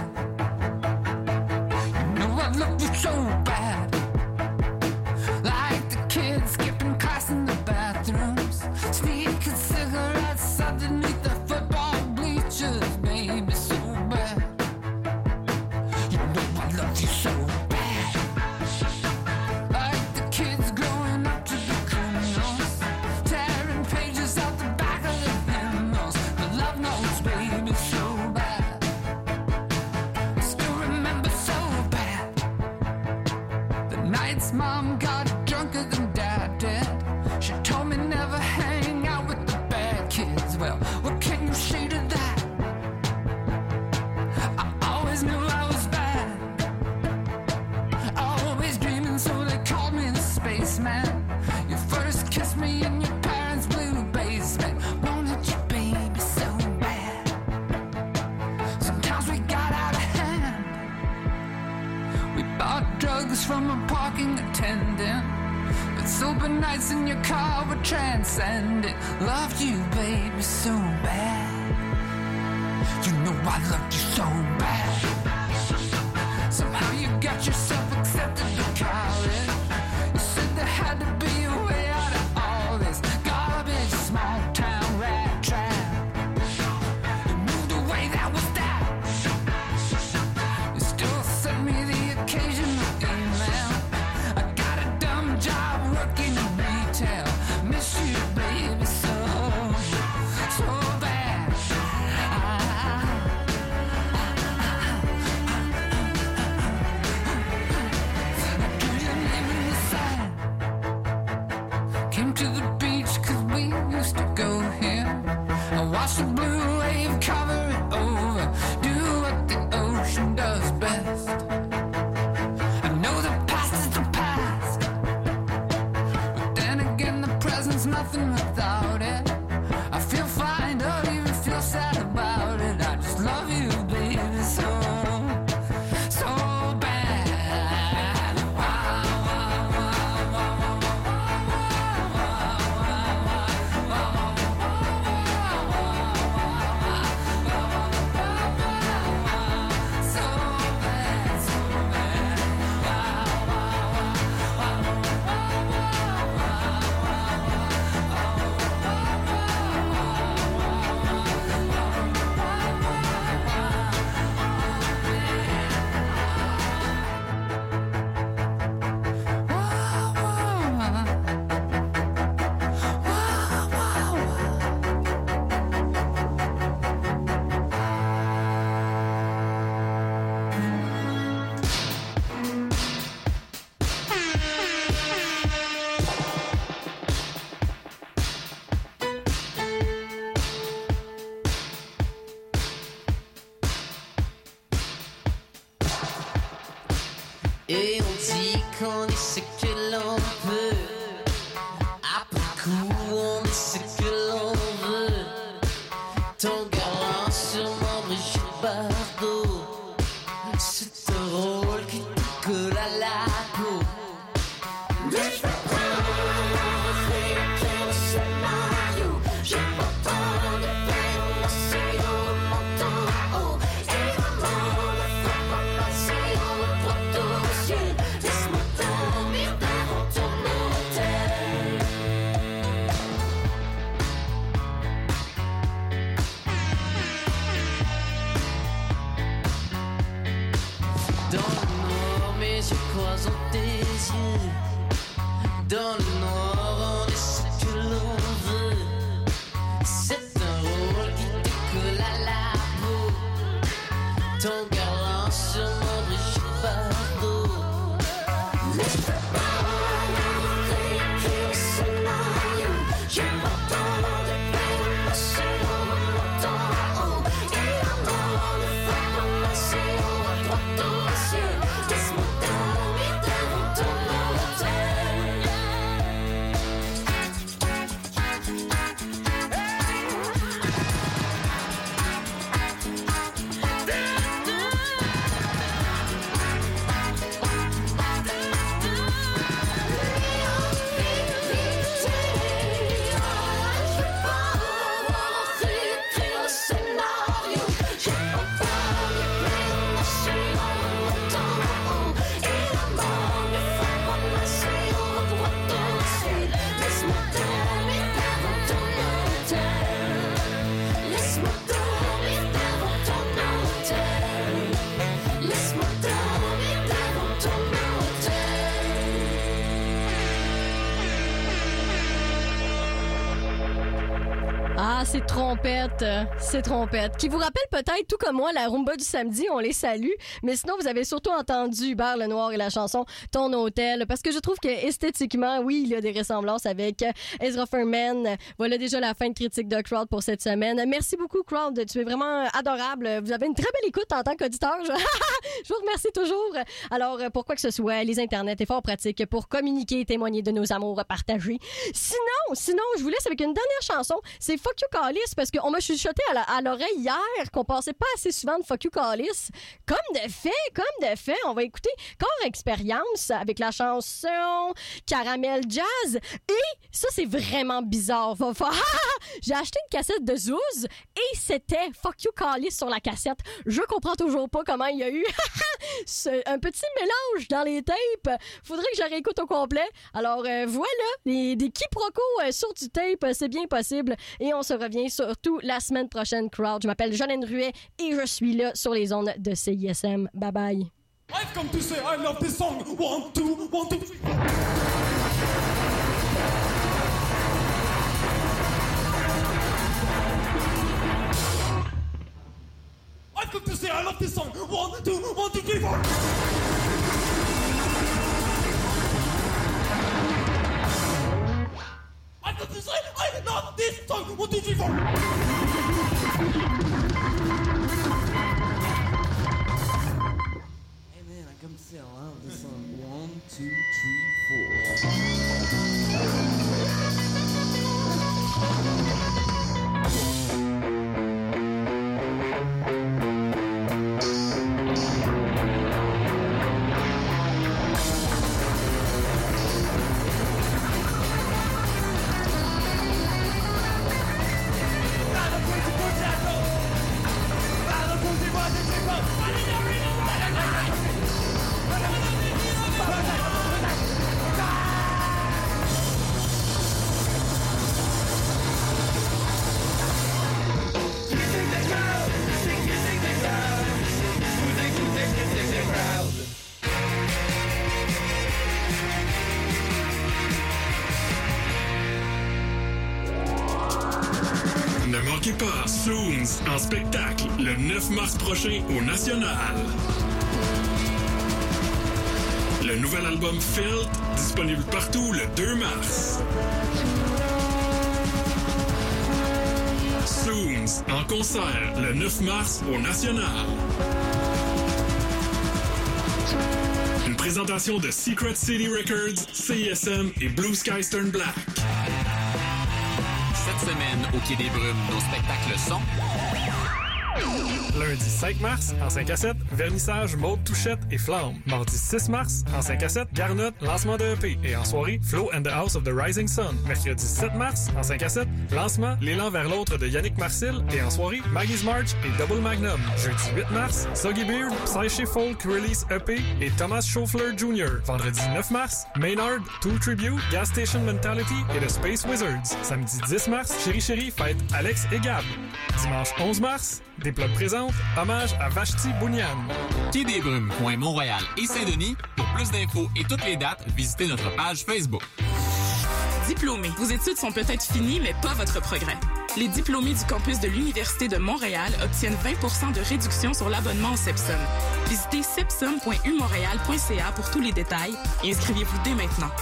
You know I love you so bad. Like the kids skipping class in the bathrooms, sneaking cigarettes underneath the football bleachers. Baby, so bad. You know I love you so bad. Like the kids growing up to be criminals, tearing pages out the back of the hymnals. The love notes, baby, so bad. I still remember so bad the nights mom got drunker than dad did. She told me never hang out with the bad kids. Well, what can you say to that? I always knew I was bad, always dreaming, so they called me the spaceman. You first kissed me in your parents' blue basement. Wanted you, baby, so bad. Sometimes we got out of hand. We bought drugs from a parking attendant, but sober nights in your car were transcendent. Loved you, baby, so bad. You know I loved you so bad. Somehow you got yourself accepted to college. You said there had to be a way out of all this garbage, small town rat trap. You moved away, that was that. You still sent me the occasional email. I got a dumb job working in retail. Miss you, baby, so, so bad. I drew your name in the sand. Came to the beach cause we used to go here. I watched the blue wave cover it over. Do what the ocean does best. I know the past is the past, but then again the present's nothing without it. I feel fine, don't even feel sad about it. I just love you, baby, so, so bad. Wow, wow, wow, wow, so bad, so bad. Et on dit qu'on est ce que l'on peut. Après coup, on est ce que l'on veut. Ton galant sûrement Brigitte Bardot. C'est un rôle qui te colle à la peau. Mais je vais prendre le scénario. J'ai pas tant de peine, c'est au menton haut. Et vraiment, ne faut pas passer au proto-ciel. Laisse-moi dormir devant ton hôtel. yeux. Dans le noir, on est ce que l'on veut. C'est un rôle qui te colle à la peau. Ton garant sur mon riche fardeau. Laisse-moi pas réécrire le scénario. Je m'entends de peine passer au montant. Et la mort ne fait pas passer au droit au ciel. Laisse-moi dormir devant ton hôtel. Ah, c'est trompette, c'est trompette. Qui vous rappelle peut-être, tout comme moi, la rumba du samedi, on les salue. Mais sinon, vous avez surtout entendu Hubert Lenoir et la chanson Ton Hôtel. Parce que je trouve que esthétiquement, oui, il y a des ressemblances avec Ezra Furman. Voilà déjà la fin de Critique de Crowd pour cette semaine. Merci beaucoup, Crowd. Tu es vraiment adorable. Vous avez une très belle écoute en tant qu'auditeur. Je, je vous remercie toujours. Alors, pour quoi que ce soit, les internets est fort pratique pour communiquer et témoigner de nos amours partagés. Sinon, sinon, je vous laisse avec une dernière chanson. C'est Fuck You Callis, parce qu'on m'a chuchoté à, la, à l'oreille hier qu'on passait pas assez souvent de Fuck You Callis. Comme de fait, comme de fait, on va écouter Corps Expérience avec la chanson Caramel Jazz. Et ça, c'est vraiment bizarre. Va, va, j'ai acheté une cassette de Zouz et c'était Fuck You Callis sur la cassette. Je comprends toujours pas comment il y a eu un petit mélange dans les tapes. Faudrait que je la réécoute au complet. Alors euh, voilà, des, des quiproquos euh, sur du tape, c'est bien possible. Et on se revient surtout la semaine prochaine, Crowd. Je m'appelle Jolene Ruet et je suis là sur les ondes de C I S M. Bye bye. I've come to say I love this song. One, two, one, two, three. I've come to say I love this song. One, two, one, two, three, four. I've come to say I love this song. One, two, three, four. Hey man, I come to say I love this song. One, two, three, four. Ne manquez pas Soons en spectacle le neuf mars prochain au National. Le nouvel album Felt, disponible partout le deux mars. Soons en concert le neuf mars au National. Une présentation de Secret City Records, C I S M et Blue Sky Stern Black. Cette semaine, au Quai des Brumes, nos spectacles sont... Lundi cinq mars, en cinq à sept, vernissage Maude Touchette et Flamme. Mardi six mars, en cinq à sept, Garnotte, lancement de E P. Et en soirée, Flo and the House of the Rising Sun. Mercredi sept mars, en cinq à sept, lancement L'élan vers l'autre de Yannick Marcil. Et en soirée, Maggie's March et Double Magnum. Jeudi huit mars, Soggy Beard, Psyche Folk Release E P et Thomas Schoeffler junior Vendredi neuf mars, Maynard, Tool Tribute, Gas Station Mentality et The Space Wizards. Samedi dix mars, Chéri Chéri fête Alex et Gab. Dimanche onze mars, des plugs présentent hommage à Vashti Bunyan. Quai des Brumes, coin Mont-Royal et Saint-Denis. Pour plus d'infos et toutes les dates, visitez notre page Facebook. Diplômés, vos études sont peut-être finies, mais pas votre progrès. Les diplômés du campus de l'Université de Montréal obtiennent vingt pour cent de réduction sur l'abonnement au CEPSOM. Visitez sepsom point u montréal point c a pour tous les détails et inscrivez-vous dès maintenant.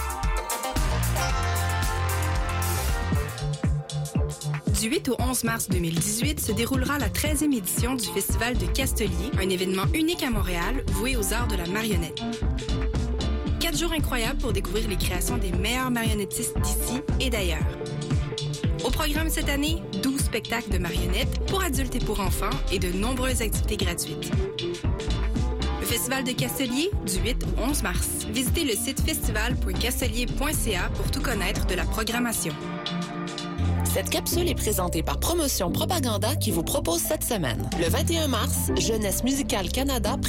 Du huit au onze mars deux mille dix-huit se déroulera la treizième édition du Festival de Castelier, un événement unique à Montréal voué aux arts de la marionnette. Quatre jours incroyables pour découvrir les créations des meilleurs marionnettistes d'ici et d'ailleurs. Au programme cette année, douze spectacles de marionnettes pour adultes et pour enfants et de nombreuses activités gratuites. Le Festival de Castelier, du huit au onze mars. Visitez le site festival point castelier point c a pour tout connaître de la programmation. Cette capsule est présentée par Promotion Propaganda qui vous propose cette semaine. Le vingt et un mars, Jeunesse musicale Canada